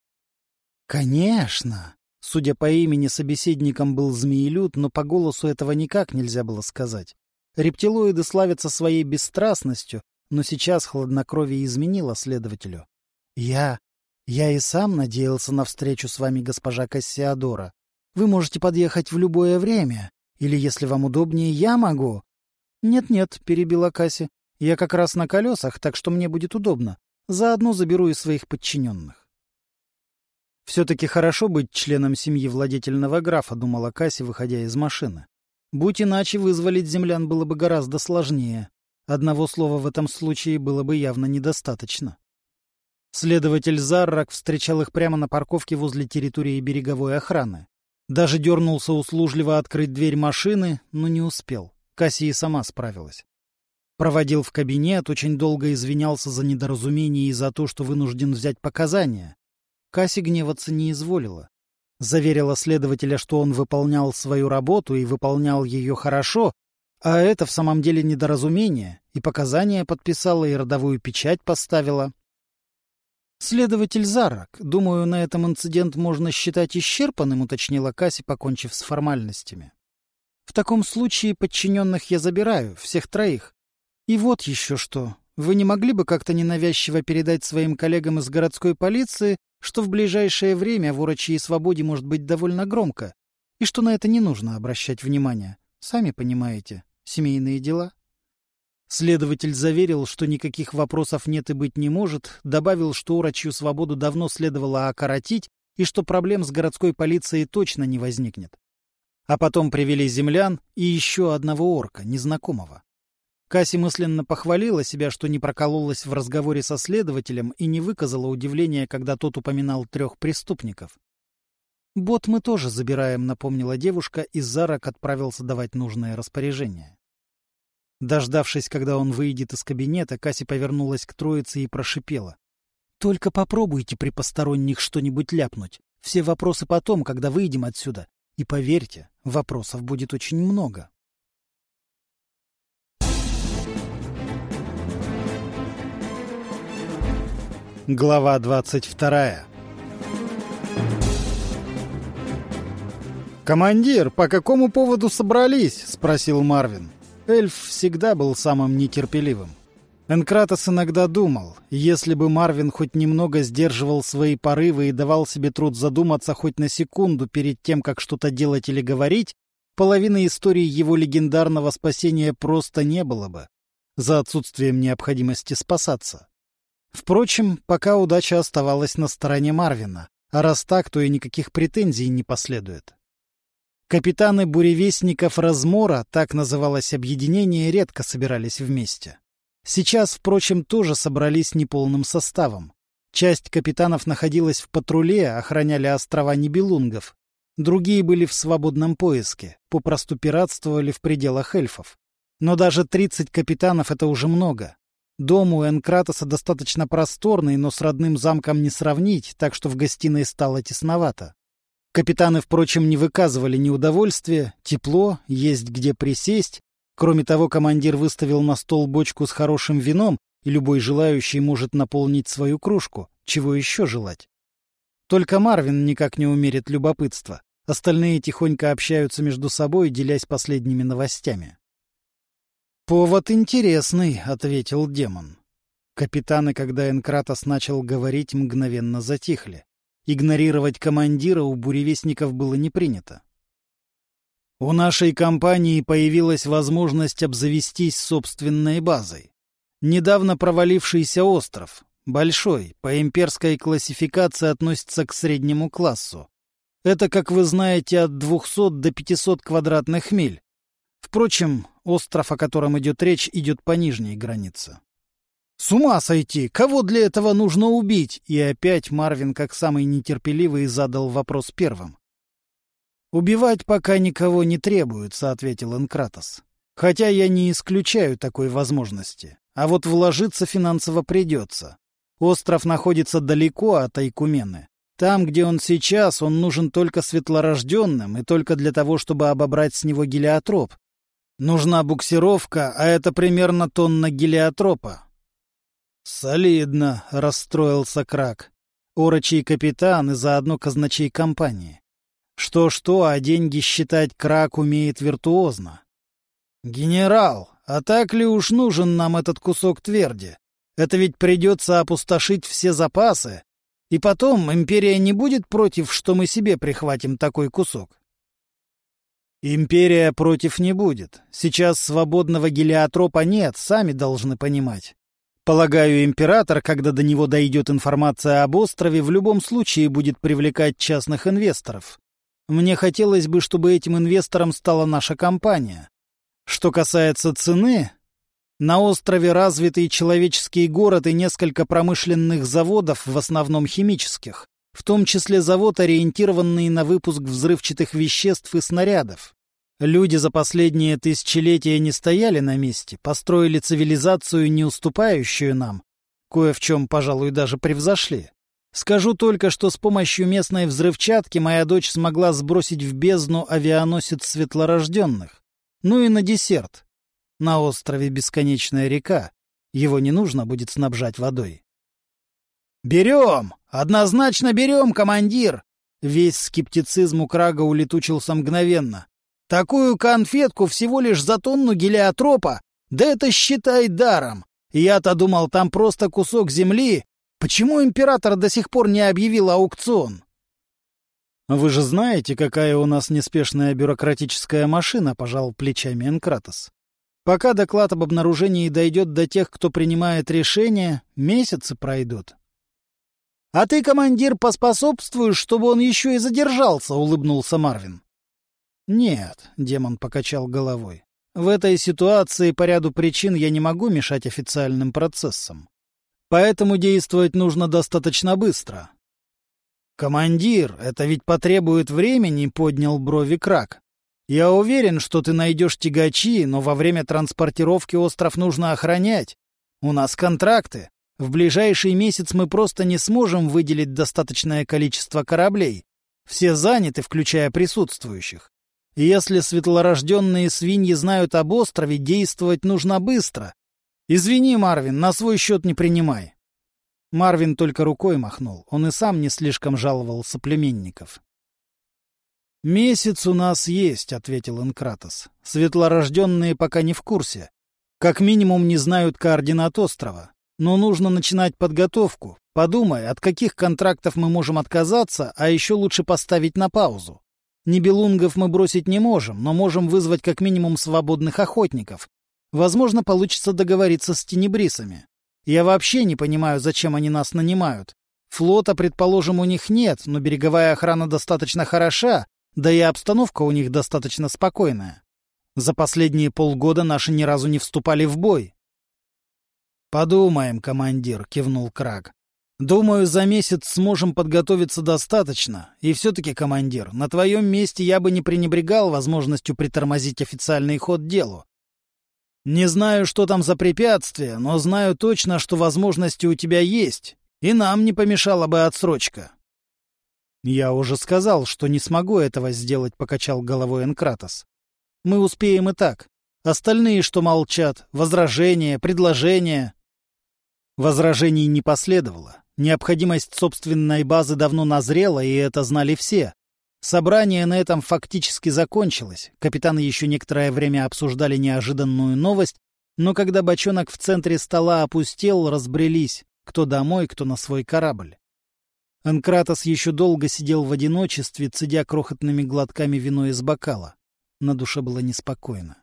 Конечно. Судя по имени, собеседником был Змеелюд, но по голосу этого никак нельзя было сказать. Рептилоиды славятся своей бесстрастностью, но сейчас хладнокровие изменило следователю. Я и сам надеялся на встречу с вами, госпожа Кассиадора. Вы можете подъехать в любое время, или, если вам удобнее, я могу. Нет-нет, перебила Касси. Я как раз на колесах, так что мне будет удобно. Заодно заберу и своих подчиненных. Все-таки хорошо быть членом семьи владетельного графа, думала Касси, выходя из машины. Будь иначе, вызволить землян было бы гораздо сложнее. Одного слова в этом случае было бы явно недостаточно. Следователь Заррак встречал их прямо на парковке возле территории береговой охраны. Даже дернулся услужливо открыть дверь машины, но не успел. Касси и сама справилась. Проводил в кабинет, очень долго извинялся за недоразумение и за то, что вынужден взять показания. Касси гневаться не изволила. Заверила следователя, что он выполнял свою работу и выполнял ее хорошо, а это в самом деле недоразумение, и показания подписала, и родовую печать поставила. «Следователь Заррак, думаю, на этом инцидент можно считать исчерпанным», — уточнила Касси, покончив с формальностями. «В таком случае подчиненных я забираю, всех троих. И вот еще что. Вы не могли бы как-то ненавязчиво передать своим коллегам из городской полиции, что в ближайшее время в Орочьей Свободе может быть довольно громко, и что на это не нужно обращать внимание? Сами понимаете, семейные дела». Следователь заверил, что никаких вопросов нет и быть не может, добавил, что Орочью Свободу давно следовало окоротить и что проблем с городской полицией точно не возникнет. А потом привели землян и еще одного орка, незнакомого. Касси мысленно похвалила себя, что не прокололась в разговоре со следователем и не выказала удивления, когда тот упоминал 3 преступников. «Бот мы тоже забираем», — напомнила девушка, и Заррак отправился давать нужное распоряжение. Дождавшись, когда он выйдет из кабинета, Касси повернулась к троице и прошипела: «Только попробуйте при посторонних что-нибудь ляпнуть. Все вопросы потом, когда выйдем отсюда. И поверьте, вопросов будет очень много». Глава 22. «Командир, по какому поводу собрались?» — спросил Марвин. Эльф всегда был самым нетерпеливым. Энкратос иногда думал, если бы Марвин хоть немного сдерживал свои порывы и давал себе труд задуматься хоть на секунду перед тем, как что-то делать или говорить, половины истории его легендарного спасения просто не было бы, за отсутствием необходимости спасаться. Впрочем, пока удача оставалась на стороне Марвина, а раз так, то и никаких претензий не последует. Капитаны буревестников Размора, так называлось объединение, редко собирались вместе. Сейчас, впрочем, тоже собрались неполным составом. Часть капитанов находилась в патруле, охраняли острова Нибелунгов. Другие были в свободном поиске, попросту пиратствовали в пределах эльфов. Но даже 30 капитанов — это уже много. Дом у Энкратоса достаточно просторный, но с родным замком не сравнить, так что в гостиной стало тесновато. Капитаны, впрочем, не выказывали неудовольствия, тепло, есть где присесть. Кроме того, командир выставил на стол бочку с хорошим вином, и любой желающий может наполнить свою кружку. Чего еще желать? Только Марвин никак не умерит любопытства. Остальные тихонько общаются между собой, делясь последними новостями. «Повод интересный», — ответил демон. Капитаны, когда Энкратос начал говорить, мгновенно затихли. Игнорировать командира у буревестников было не принято. «У нашей компании появилась возможность обзавестись собственной базой. Недавно провалившийся остров, большой, по имперской классификации относится к среднему классу. Это, как вы знаете, от 200 до 500 квадратных миль. Впрочем, остров, о котором идет речь, идет по нижней границе». «С ума сойти! Кого для этого нужно убить?» И опять Марвин, как самый нетерпеливый, задал вопрос первым. «Убивать пока никого не требуется», — ответил Энкратос. «Хотя я не исключаю такой возможности. А вот вложиться финансово придется. Остров находится далеко от Айкумены. Там, где он сейчас, он нужен только светлорожденным и только для того, чтобы обобрать с него гелиотроп. Нужна буксировка, а это примерно тонна гелиотропа». «Солидно», — расстроился Крак. Орочий капитан и заодно казначей компании. Что-что, а деньги считать Крак умеет виртуозно. «Генерал, а так ли уж нужен нам этот кусок тверди? Это ведь придется опустошить все запасы. И потом империя не будет против, что мы себе прихватим такой кусок». Империя против не будет. Сейчас свободного гелиотропа нет, сами должны понимать. Полагаю, император, когда до него дойдет информация об острове, в любом случае будет привлекать частных инвесторов. Мне хотелось бы, чтобы этим инвестором стала наша компания. Что касается цены, на острове развитый человеческий город и несколько промышленных заводов, в основном химических, в том числе завод, ориентированный на выпуск взрывчатых веществ и снарядов. Люди за последние тысячелетия не стояли на месте, построили цивилизацию, не уступающую нам. Кое в чем, пожалуй, даже превзошли. Скажу только, что с помощью местной взрывчатки моя дочь смогла сбросить в бездну авианосец светлорожденных. Ну и на десерт. На острове бесконечная река. Его не нужно будет снабжать водой. «Берем! Однозначно берем, командир!» Весь скептицизм у Крага улетучился мгновенно. «Такую конфетку всего лишь за тонну гелиотропа? Да это считай даром! Я-то думал, там просто кусок земли. Почему император до сих пор не объявил аукцион?» «Вы же знаете, какая у нас неспешная бюрократическая машина», — пожал плечами Энкратос. «Пока доклад об обнаружении дойдет до тех, кто принимает решения, месяцы пройдут». «А ты, командир, поспособствуешь, чтобы он еще и задержался», — улыбнулся Марвин. «Нет», — демон покачал головой. «В этой ситуации по ряду причин я не могу мешать официальным процессам. Поэтому действовать нужно достаточно быстро». «Командир, это ведь потребует времени», — поднял брови Краг. «Я уверен, что ты найдешь тягачи, но во время транспортировки остров нужно охранять. У нас контракты. В ближайший месяц мы просто не сможем выделить достаточное количество кораблей. Все заняты, включая присутствующих. И если светлорожденные свиньи знают об острове, действовать нужно быстро. Извини, Марвин, на свой счет не принимай». Марвин только рукой махнул. Он и сам не слишком жаловал соплеменников. «Месяц у нас есть», — ответил Энкратос. «Светлорожденные пока не в курсе. Как минимум не знают координат острова. Но нужно начинать подготовку. Подумай, от каких контрактов мы можем отказаться, а еще лучше поставить на паузу. Нибелунгов мы бросить не можем, но можем вызвать как минимум свободных охотников. Возможно, получится договориться с тенебрисами. Я вообще не понимаю, зачем они нас нанимают. Флота, предположим, у них нет, но береговая охрана достаточно хороша, да и обстановка у них достаточно спокойная. За последние полгода наши ни разу не вступали в бой». «Подумаем, командир», — кивнул Краг. «Думаю, за месяц сможем подготовиться достаточно. И все-таки, командир, на твоем месте я бы не пренебрегал возможностью притормозить официальный ход делу. Не знаю, что там за препятствия, но знаю точно, что возможности у тебя есть, и нам не помешала бы отсрочка». «Я уже сказал, что не смогу этого сделать», — покачал головой Энкратос. «Мы успеем и так. Остальные, что молчат, возражения, предложения...» Возражений не последовало. Необходимость собственной базы давно назрела, и это знали все. Собрание на этом фактически закончилось. Капитаны еще некоторое время обсуждали неожиданную новость, но когда бочонок в центре стола опустел, разбрелись, кто домой, кто на свой корабль. Энкратос еще долго сидел в одиночестве, цедя крохотными глотками вино из бокала. На душе было неспокойно.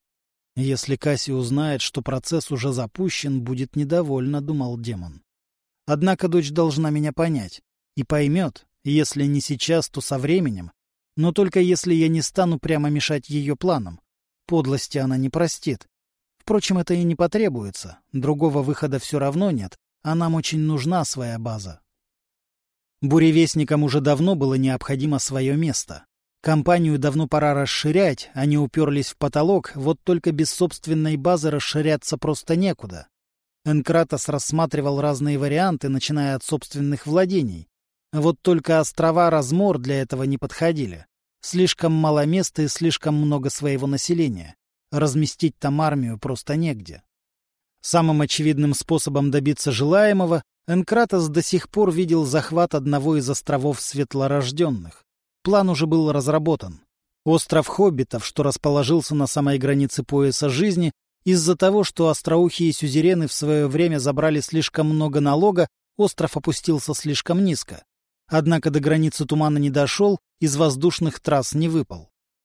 «Если Касси узнает, что процесс уже запущен, будет недовольна», — думал демон. «Однако дочь должна меня понять. И поймет, если не сейчас, то со временем. Но только если я не стану прямо мешать ее планам. Подлости она не простит. Впрочем, это и не потребуется. Другого выхода все равно нет, а нам очень нужна своя база». Буревестникам уже давно было необходимо свое место. Компанию давно пора расширять, они уперлись в потолок, вот только без собственной базы расширяться просто некуда. Энкратос рассматривал разные варианты, начиная от собственных владений. Вот только острова Размор для этого не подходили. Слишком мало места и слишком много своего населения. Разместить там армию просто негде. Самым очевидным способом добиться желаемого Энкратос до сих пор видел захват одного из островов Светлорожденных. План уже был разработан. Остров Хоббитов, что расположился на самой границе пояса жизни, из-за того, что остроухие сюзерены в свое время забрали слишком много налога, остров опустился слишком низко. Однако до границы тумана не дошел, из воздушных трасс не выпал.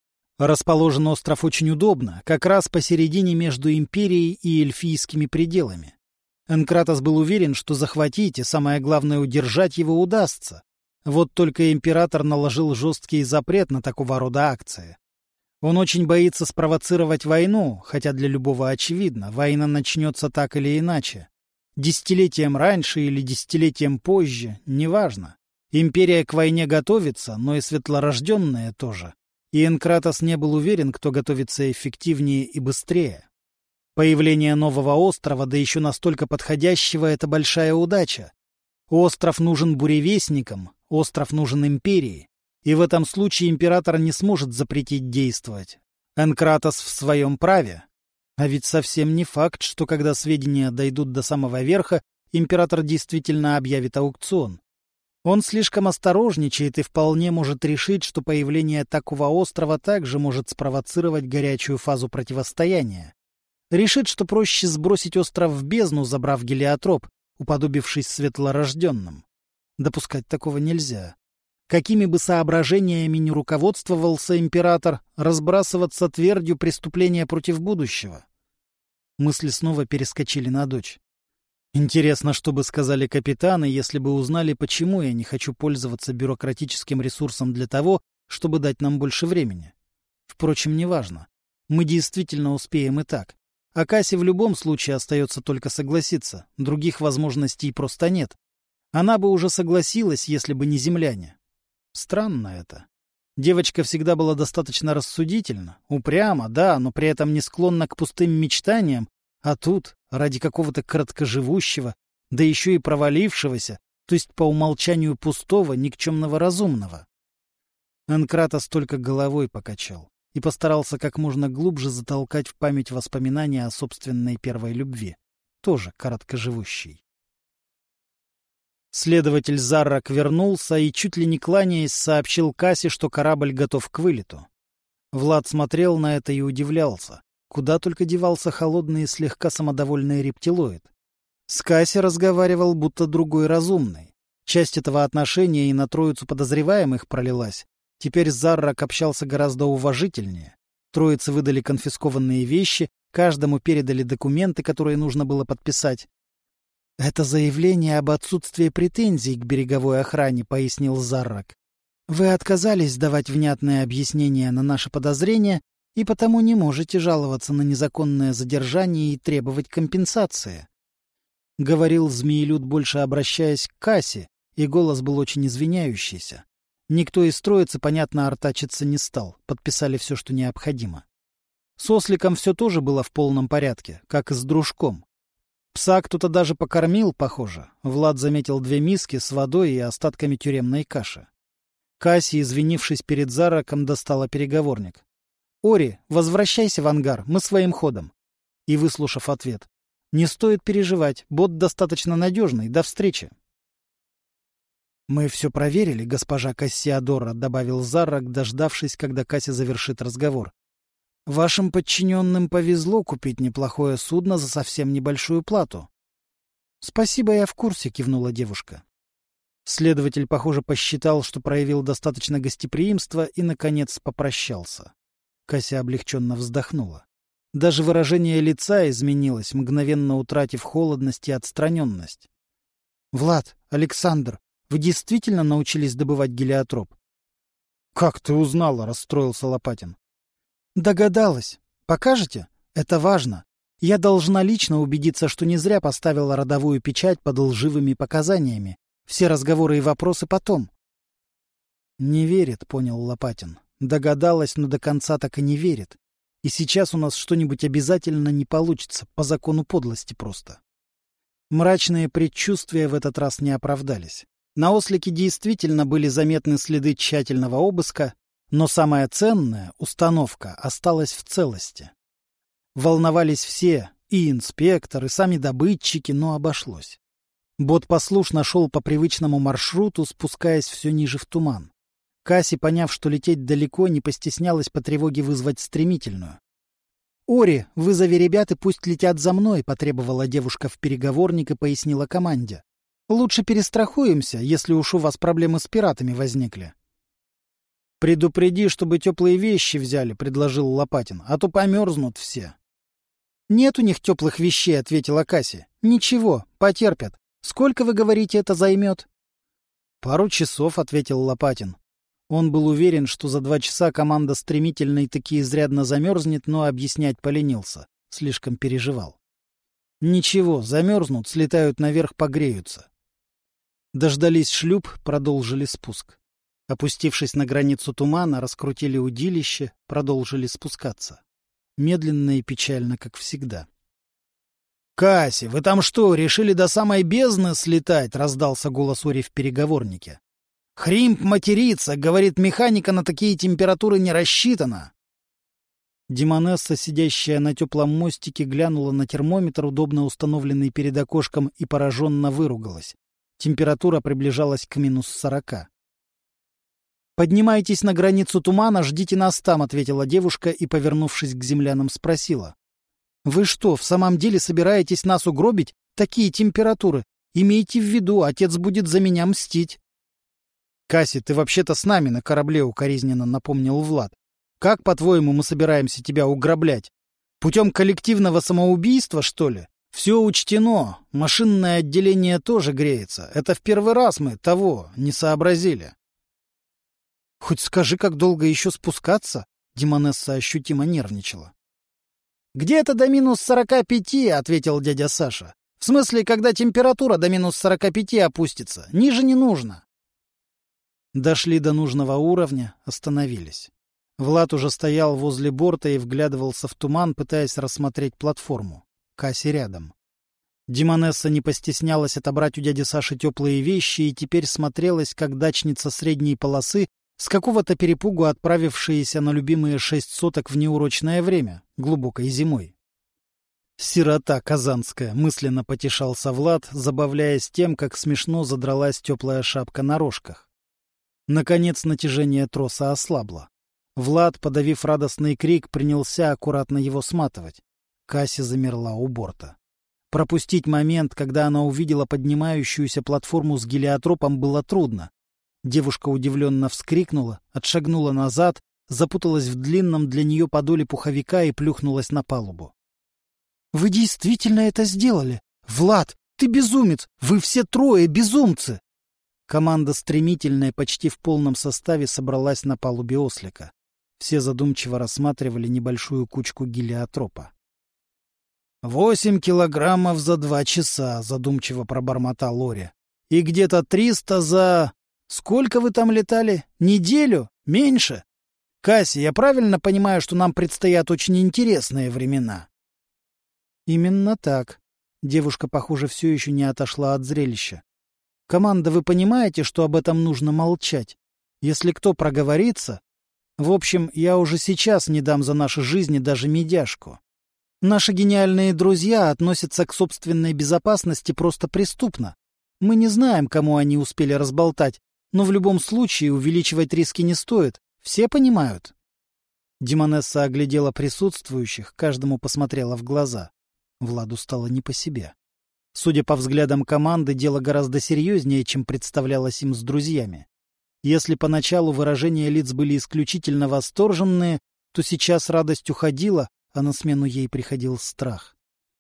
Расположен остров очень удобно, как раз посередине между Империей и эльфийскими пределами. Энкратос был уверен, что захватить и, самое главное, удержать его удастся. Вот только император наложил жесткий запрет на такого рода акции. Он очень боится спровоцировать войну, хотя для любого очевидно, война начнется так или иначе. Десятилетием раньше или десятилетием позже, неважно. Империя к войне готовится, но и светлорожденные тоже. И Энкратос не был уверен, кто готовится эффективнее и быстрее. Появление нового острова, да еще настолько подходящего, — это большая удача. Остров нужен буревестникам, остров нужен империи. И в этом случае император не сможет запретить действовать. Энкратос в своем праве. А ведь совсем не факт, что когда сведения дойдут до самого верха, император действительно объявит аукцион. Он слишком осторожничает и вполне может решить, что появление такого острова также может спровоцировать горячую фазу противостояния. Решит, что проще сбросить остров в бездну, забрав гелиотроп, уподобившись светлорожденным. Допускать такого нельзя. Какими бы соображениями ни руководствовался император, разбрасываться твердью преступления против будущего. Мысли снова перескочили на дочь. Интересно, что бы сказали капитаны, если бы узнали, почему я не хочу пользоваться бюрократическим ресурсом для того, чтобы дать нам больше времени. Впрочем, неважно. Мы действительно успеем и так. А Кассе в любом случае остается только согласиться. Других возможностей просто нет. Она бы уже согласилась, если бы не земляне. Странно это. Девочка всегда была достаточно рассудительна, упряма, да, но при этом не склонна к пустым мечтаниям, а тут, ради какого-то короткоживущего, да еще и провалившегося, то есть по умолчанию пустого, никчемного разумного. Энкратос только головой покачал и постарался как можно глубже затолкать в память воспоминания о собственной первой любви, тоже короткоживущей. Следователь Заррак вернулся и, чуть ли не кланяясь, сообщил Кассе, что корабль готов к вылету. Влад смотрел на это и удивлялся. Куда только девался холодный и слегка самодовольный рептилоид. С Касси разговаривал, будто другой разумный. Часть этого отношения и на троицу подозреваемых пролилась. Теперь Заррак общался гораздо уважительнее. Троице выдали конфискованные вещи, каждому передали документы, которые нужно было подписать. «Это заявление об отсутствии претензий к береговой охране», — пояснил Заррак. «Вы отказались давать внятные объяснения на наши подозрения и потому не можете жаловаться на незаконное задержание и требовать компенсации». Говорил Змеелюд, больше обращаясь к Кассе, и голос был очень извиняющийся. Никто из троицы, понятно, артачиться не стал, подписали все, что необходимо. С осликом все тоже было в полном порядке, как и с дружком. Пса кто-то даже покормил, похоже. Влад заметил 2 миски с водой и остатками тюремной каши. Касси, извинившись перед Зарраком, достала переговорник. «Ори, возвращайся в ангар, мы своим ходом». И, выслушав ответ, «Не стоит переживать, бот достаточно надежный, до встречи». «Мы все проверили, госпожа Кассиадора», — добавил Заррак, дождавшись, когда Касси завершит разговор. «Вашим подчиненным повезло купить неплохое судно за совсем небольшую плату». «Спасибо, я в курсе», — кивнула девушка. Следователь, похоже, посчитал, что проявил достаточно гостеприимства и, наконец, попрощался. Кася облегченно вздохнула. Даже выражение лица изменилось, мгновенно утратив холодность и отстраненность. — Влад, Александр, вы действительно научились добывать гелиотроп? — Как ты узнала? — расстроился Лопатин. — Догадалась. Покажете? Это важно. Я должна лично убедиться, что не зря поставила родовую печать под лживыми показаниями. Все разговоры и вопросы потом. — Не верит, — понял Лопатин. Догадалась, но до конца так и не верит. И сейчас у нас что-нибудь обязательно не получится, по закону подлости просто. Мрачные предчувствия в этот раз не оправдались. На ослике действительно были заметны следы тщательного обыска, но самое ценное — установка — осталась в целости. Волновались все, и инспектор, и сами добытчики, но обошлось. Бот послушно шел по привычному маршруту, спускаясь все ниже в туман. Касси, поняв, что лететь далеко, не постеснялась по тревоге вызвать стремительную. «Ори, вызови ребят и пусть летят за мной», — потребовала девушка в переговорник и пояснила команде. «Лучше перестрахуемся, если уж у вас проблемы с пиратами возникли». «Предупреди, чтобы теплые вещи взяли», — предложил Лопатин, — «а то померзнут все». «Нет у них теплых вещей», — ответила Кася. «Ничего, потерпят. Сколько, вы говорите, это займет?» «Пару часов», — ответил Лопатин. Он был уверен, что за 2 часа команда стремительно и таки изрядно замерзнет, но объяснять поленился. Слишком переживал. «Ничего, замерзнут, слетают наверх, погреются». Дождались шлюп, продолжили спуск. Опустившись на границу тумана, раскрутили удилище, продолжили спускаться. Медленно и печально, как всегда. «Кася, вы там что, решили до самой бездны слетать?» — раздался голос Ори в переговорнике. «Хримп матерится, говорит, механика на такие температуры не рассчитана». Демонесса, сидящая на теплом мостике, глянула на термометр, удобно установленный перед окошком, и пораженно выругалась. Температура приближалась к -40. «Поднимайтесь на границу тумана, ждите нас там», — ответила девушка и, повернувшись к землянам, спросила. «Вы что, в самом деле собираетесь нас угробить? Такие температуры. Имейте в виду, отец будет за меня мстить». «Кася, ты вообще-то с нами на корабле», — укоризненно напомнил Влад. «Как, по-твоему, мы собираемся тебя уграблять? Путем коллективного самоубийства, что ли? Все учтено. Машинное отделение тоже греется. Это в первый раз мы того не сообразили». «Хоть скажи, как долго еще спускаться?» — Демонесса ощутимо нервничала. «Где-то до -45, — ответил дядя Саша. — В смысле, когда температура до -45 опустится. Ниже не нужно». Дошли до нужного уровня, остановились. Влад уже стоял возле борта и вглядывался в туман, пытаясь рассмотреть платформу. Кася рядом. Демонесса не постеснялась отобрать у дяди Саши теплые вещи и теперь смотрелась, как дачница средней полосы, с какого-то перепугу отправившиеся на любимые 6 соток в неурочное время, глубокой зимой. «Сирота казанская», — мысленно потешался Влад, забавляясь тем, как смешно задралась теплая шапка на рожках. Наконец натяжение троса ослабло. Влад, подавив радостный крик, принялся аккуратно его сматывать. Кася замерла у борта. Пропустить момент, когда она увидела поднимающуюся платформу с гелиотропом, было трудно. Девушка удивленно вскрикнула, отшагнула назад, запуталась в длинном для нее подоле пуховика и плюхнулась на палубу. «Вы действительно это сделали? Влад, ты безумец! Вы все трое безумцы!» Команда стремительная, почти в полном составе, собралась на палубе ослика. Все задумчиво рассматривали небольшую кучку гелиотропа. 8 килограммов за 2 часа, — задумчиво пробормотал Ори. «И где-то 300 за... Сколько вы там летали? Неделю? Меньше? Кася, я правильно понимаю, что нам предстоят очень интересные времена?» «Именно так». Девушка, похоже, все еще не отошла от зрелища. «Команда, вы понимаете, что об этом нужно молчать? Если кто проговорится... В общем, я уже сейчас не дам за наши жизни даже медяшку. Наши гениальные друзья относятся к собственной безопасности просто преступно. Мы не знаем, кому они успели разболтать, но в любом случае увеличивать риски не стоит. Все понимают?» Демонесса оглядела присутствующих, каждому посмотрела в глаза. Владу стало не по себе. Судя по взглядам команды, дело гораздо серьезнее, чем представлялось им с друзьями. Если поначалу выражения лиц были исключительно восторженные, то сейчас радость уходила, а на смену ей приходил страх.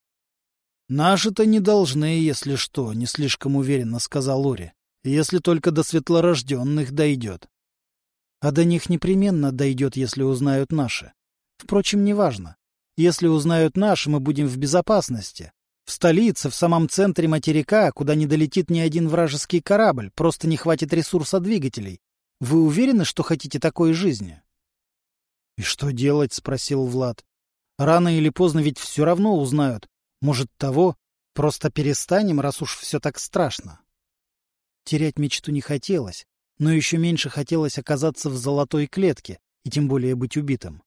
«Наши-то не должны, если что», — не слишком уверенно сказал Ори. «Если только до светлорожденных дойдет». «А до них непременно дойдет, если узнают наши. Впрочем, неважно. Если узнают наши, мы будем в безопасности. В столице, в самом центре материка, куда не долетит ни один вражеский корабль, просто не хватит ресурса двигателей. Вы уверены, что хотите такой жизни?» «И что делать?» — спросил Влад. «Рано или поздно ведь все равно узнают. Может, того? Просто перестанем, раз уж все так страшно». Терять мечту не хотелось, но еще меньше хотелось оказаться в золотой клетке, и тем более быть убитым.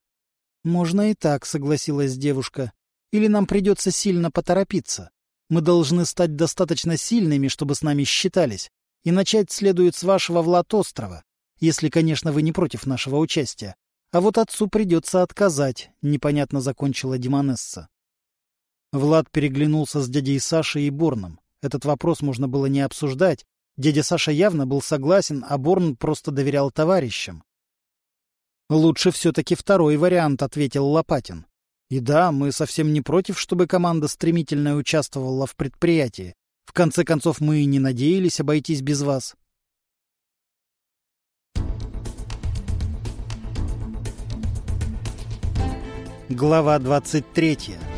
«Можно и так», — согласилась девушка. «Или нам придется сильно поторопиться. Мы должны стать достаточно сильными, чтобы с нами считались, и начать следует с вашего Влад-острова, если, конечно, вы не против нашего участия. А вот отцу придется отказать», — непонятно закончила Демонесса. Влад переглянулся с дядей Сашей и Борном. Этот вопрос можно было не обсуждать. Дядя Саша явно был согласен, а Борн просто доверял товарищам. Лучше все-таки второй вариант, ответил Лопатин. И да, мы совсем не против, чтобы команда стремительно участвовала в предприятии. В конце концов, мы и не надеялись обойтись без вас. Глава 23.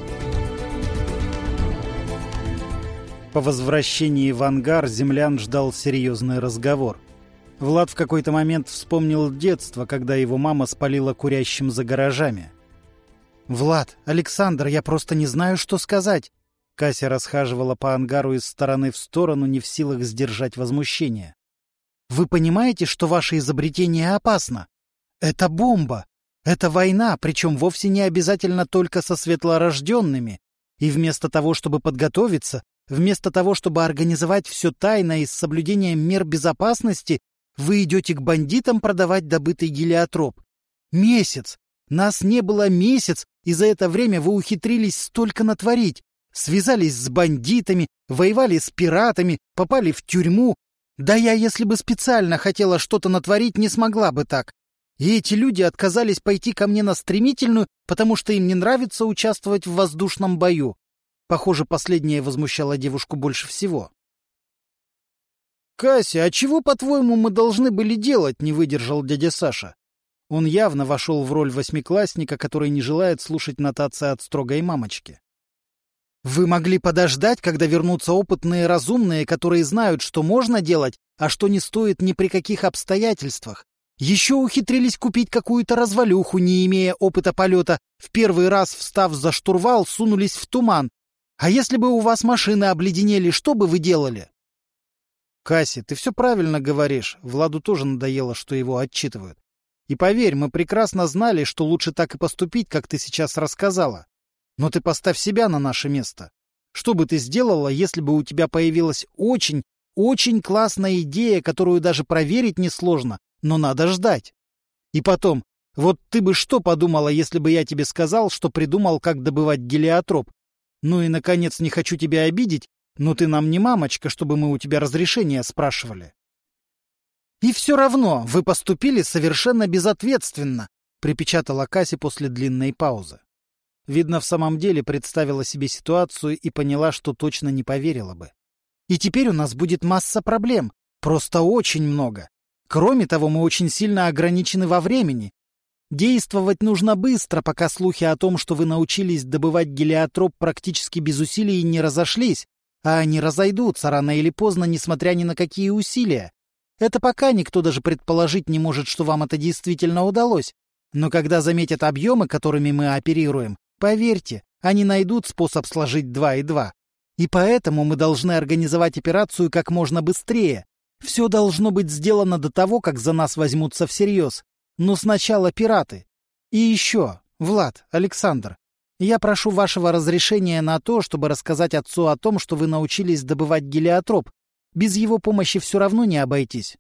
По возвращении в ангар землян ждал серьезный разговор. Влад в какой-то момент вспомнил детство, когда его мама спалила курящим за гаражами. «Влад, Александр, я просто не знаю, что сказать!» Кася расхаживала по ангару из стороны в сторону, не в силах сдержать возмущение. «Вы понимаете, что ваше изобретение опасно? Это бомба! Это война, причем вовсе не обязательно только со светлорожденными. И вместо того, чтобы подготовиться, вместо того, чтобы организовать все тайно и с соблюдением мер безопасности, вы идете к бандитам продавать добытый гелиотроп. Месяц! Нас не было месяц, и за это время вы ухитрились столько натворить. Связались с бандитами, воевали с пиратами, попали в тюрьму. Да я, если бы специально хотела что-то натворить, не смогла бы так. И эти люди отказались пойти ко мне на стремительную, потому что им не нравится участвовать в воздушном бою. Похоже, последнее возмущало девушку больше всего. «Кася, а чего, по-твоему, мы должны были делать?» — не выдержал дядя Саша. Он явно вошел в роль восьмиклассника, который не желает слушать нотации от строгой мамочки. «Вы могли подождать, когда вернутся опытные разумные, которые знают, что можно делать, а что не стоит ни при каких обстоятельствах. Еще ухитрились купить какую-то развалюху, не имея опыта полета. В первый раз, встав за штурвал, сунулись в туман. А если бы у вас машины обледенели, что бы вы делали?» «Кася, ты все правильно говоришь». Владу тоже надоело, что его отчитывают. «И поверь, мы прекрасно знали, что лучше так и поступить, как ты сейчас рассказала. Но ты поставь себя на наше место. Что бы ты сделала, если бы у тебя появилась очень, очень классная идея, которую даже проверить несложно, но надо ждать? И потом, вот ты бы что подумала, если бы я тебе сказал, что придумал, как добывать гелиотроп? Ну и, наконец, не хочу тебя обидеть, но ты нам не мамочка, чтобы мы у тебя разрешения спрашивали». «И все равно вы поступили совершенно безответственно», — припечатала Кася после длинной паузы. Видно, в самом деле представила себе ситуацию и поняла, что точно не поверила бы. «И теперь у нас будет масса проблем, просто очень много. Кроме того, мы очень сильно ограничены во времени. Действовать нужно быстро, пока слухи о том, что вы научились добывать гелиотроп практически без усилий, не разошлись, а они разойдутся рано или поздно, несмотря ни на какие усилия. Это пока никто даже предположить не может, что вам это действительно удалось. Но когда заметят объемы, которыми мы оперируем, поверьте, они найдут способ сложить 2 и 2. И поэтому мы должны организовать операцию как можно быстрее. Все должно быть сделано до того, как за нас возьмутся всерьез. Но сначала пираты. И еще, Влад, Александр, я прошу вашего разрешения на то, чтобы рассказать отцу о том, что вы научились добывать гелиотроп. Без его помощи все равно не обойтись».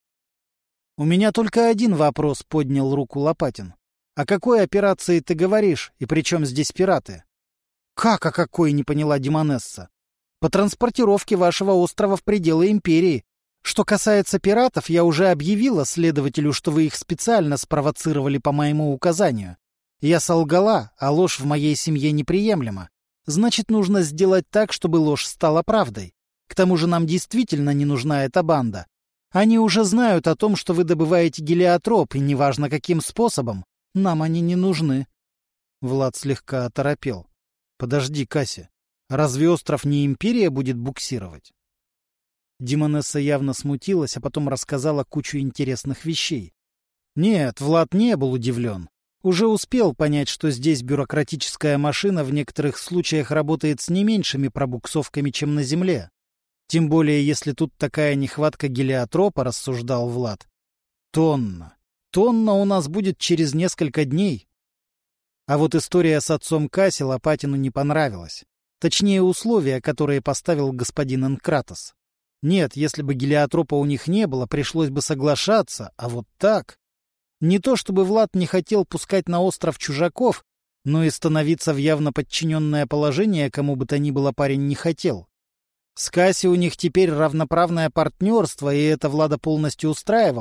«У меня только один вопрос», — поднял руку Лопатин. «О какой операции ты говоришь, и при чем здесь пираты?» «Как о какой?» — не поняла Демонесса. «По транспортировке вашего острова в пределы империи. Что касается пиратов, я уже объявила следователю, что вы их специально спровоцировали по моему указанию. Я солгала, а ложь в моей семье неприемлема. Значит, нужно сделать так, чтобы ложь стала правдой. К тому же нам действительно не нужна эта банда. Они уже знают о том, что вы добываете гелиотроп, и неважно каким способом, нам они не нужны». Влад слегка оторопел. «Подожди, Кася, разве остров не империя будет буксировать?» Демонесса явно смутилась, а потом рассказала кучу интересных вещей. Нет, Влад не был удивлен. Уже успел понять, что здесь бюрократическая машина в некоторых случаях работает с не меньшими пробуксовками, чем на Земле. Тем более, если тут такая нехватка гелиотропа, рассуждал Влад. Тонна у нас будет через несколько дней. А вот история с отцом Каси Лопатину не понравилась. Точнее, условия, которые поставил господин Энкратос. Нет, если бы гелиотропа у них не было, пришлось бы соглашаться, а вот так... Не то чтобы Влад не хотел пускать на остров чужаков, но и становиться в явно подчиненное положение кому бы то ни было парень не хотел. С Касси у них теперь равноправное партнерство, и это Влада полностью устраивало.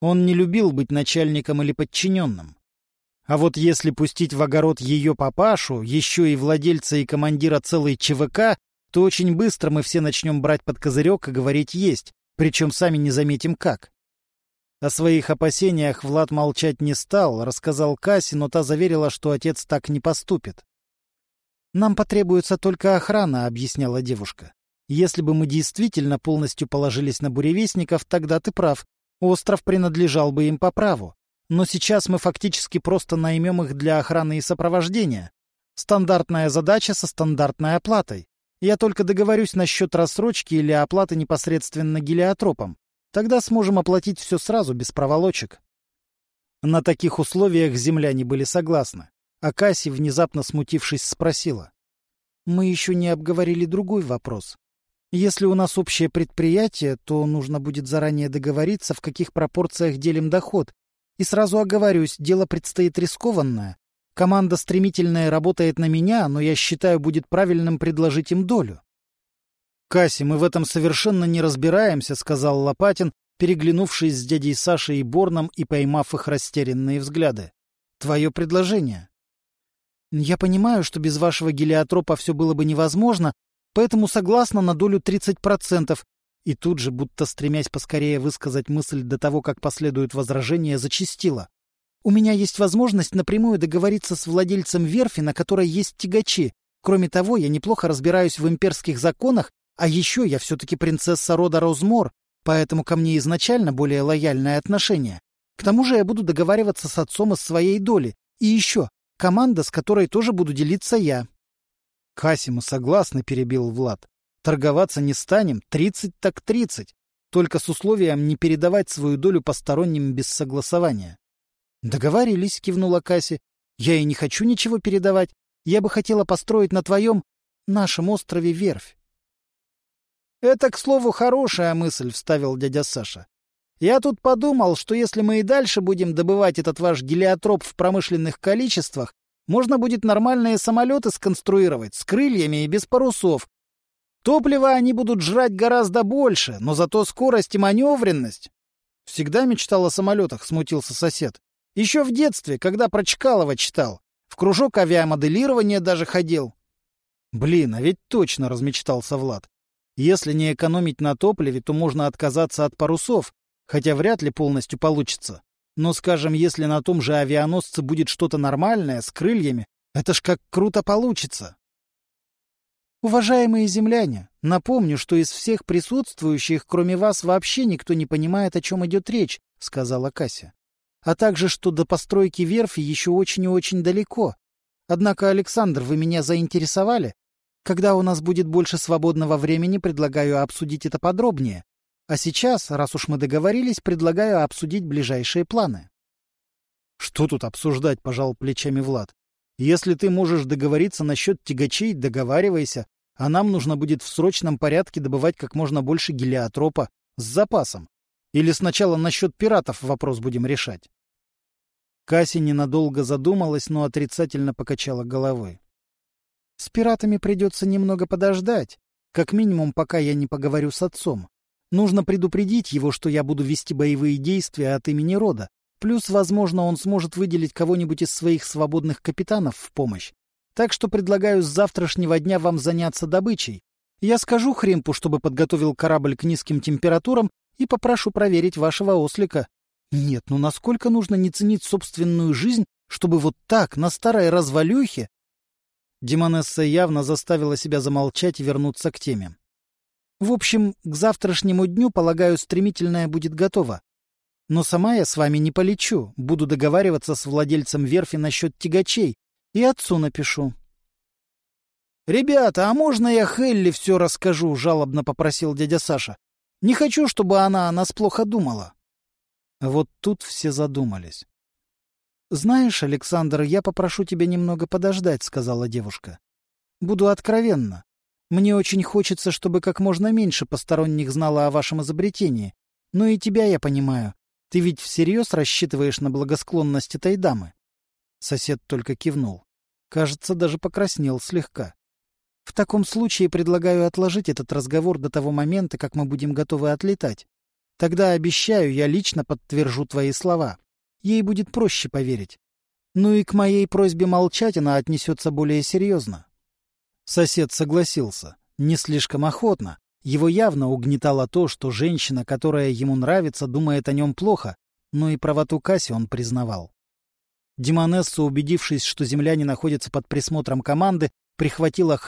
Он не любил быть начальником или подчиненным. А вот если пустить в огород ее папашу, еще и владельца и командира целой ЧВК, то очень быстро мы все начнем брать под козырек и говорить «есть», причем сами не заметим как. О своих опасениях Влад молчать не стал, рассказал Кассе, но та заверила, что отец так не поступит. «Нам потребуется только охрана», — объясняла девушка. «Если бы мы действительно полностью положились на буревестников, тогда ты прав. Остров принадлежал бы им по праву. Но сейчас мы фактически просто наймем их для охраны и сопровождения. Стандартная задача со стандартной оплатой. Я только договорюсь насчет рассрочки или оплаты непосредственно гелиотропом. Тогда сможем оплатить все сразу, без проволочек». На таких условиях земляне были согласны. А Касси, внезапно смутившись, спросила. «Мы еще не обговорили другой вопрос. Если у нас общее предприятие, то нужно будет заранее договориться, в каких пропорциях делим доход. И сразу оговорюсь, дело предстоит рискованное. Команда стремительная работает на меня, но я считаю, будет правильным предложить им долю». «Касси, мы в этом совершенно не разбираемся», — сказал Лопатин, переглянувшись с дядей Сашей и Борном и поймав их растерянные взгляды. «Твое предложение». «Я понимаю, что без вашего гелиотропа все было бы невозможно, поэтому согласна на долю 30%. И тут же, будто стремясь поскорее высказать мысль до того, как последуют возражения, зачастила. «У меня есть возможность напрямую договориться с владельцем верфи, на которой есть тягачи. Кроме того, я неплохо разбираюсь в имперских законах, а еще я все-таки принцесса рода Розмор, поэтому ко мне изначально более лояльное отношение. К тому же я буду договариваться с отцом из своей доли. И еще, команда, с которой тоже буду делиться я». «Касси, мы согласны», — перебил Влад. «Торговаться не станем, 30 так 30, только с условием не передавать свою долю посторонним без согласования». «Договорились», — кивнула Касси. «Я и не хочу ничего передавать. Я бы хотела построить на нашем острове верфь». «Это, к слову, хорошая мысль», — вставил дядя Саша. «Я тут подумал, что если мы и дальше будем добывать этот ваш гелиотроп в промышленных количествах, можно будет нормальные самолеты сконструировать с крыльями и без парусов. Топлива они будут жрать гораздо больше, но зато скорость и маневренность». «Всегда мечтал о самолетах», — смутился сосед. «Еще в детстве, когда про Чкалова читал. В кружок авиамоделирования даже ходил». «Блин, а ведь точно», — размечтался Влад. «Если не экономить на топливе, то можно отказаться от парусов, хотя вряд ли полностью получится. Но, скажем, если на том же авианосце будет что-то нормальное, с крыльями, это ж как круто получится». «Уважаемые земляне, напомню, что из всех присутствующих, кроме вас, вообще никто не понимает, о чем идет речь», — сказала Кася. «А также, что до постройки верфи еще очень и очень далеко. Однако, Александр, вы меня заинтересовали. Когда у нас будет больше свободного времени, предлагаю обсудить это подробнее. А сейчас, раз уж мы договорились, предлагаю обсудить ближайшие планы». «Что тут обсуждать?» — пожал плечами Влад. «Если ты можешь договориться насчет тягачей, договаривайся, а нам нужно будет в срочном порядке добывать как можно больше гелиотропа с запасом. Или сначала насчет пиратов вопрос будем решать?» Касси ненадолго задумалась, но отрицательно покачала головой. «С пиратами придется немного подождать, как минимум, пока я не поговорю с отцом. Нужно предупредить его, что я буду вести боевые действия от имени рода. Плюс, возможно, он сможет выделить кого-нибудь из своих свободных капитанов в помощь. Так что предлагаю с завтрашнего дня вам заняться добычей. Я скажу Хримпу, чтобы подготовил корабль к низким температурам, и попрошу проверить вашего ослика. Нет, ну насколько нужно не ценить собственную жизнь, чтобы вот так, на старой развалюхе...» Демонесса явно заставила себя замолчать и вернуться к теме. «В общем, к завтрашнему дню, полагаю, стремительное будет готово. Но сама я с вами не полечу, буду договариваться с владельцем верфи насчет тягачей и отцу напишу». «Ребята, а можно я Хелли все расскажу?» — жалобно попросил дядя Саша. «Не хочу, чтобы она о нас плохо думала». Вот тут все задумались. «Знаешь, Александр, я попрошу тебя немного подождать», — сказала девушка. «Буду откровенна. Мне очень хочется, чтобы как можно меньше посторонних знало о вашем изобретении. Но и тебя я понимаю. Ты ведь всерьез рассчитываешь на благосклонность этой дамы?» Сосед только кивнул. Кажется, даже покраснел слегка. «В таком случае предлагаю отложить этот разговор до того момента, как мы будем готовы отлетать. Тогда, обещаю, я лично подтвержу твои слова. Ей будет проще поверить. Ну и к моей просьбе молчать она отнесется более серьезно. Сосед согласился. Не слишком охотно. Его явно угнетало то, что женщина, которая ему нравится, думает о нем плохо, но и правоту Касси он признавал. Демонесса, убедившись, что земляне находятся под присмотром команды, прихватила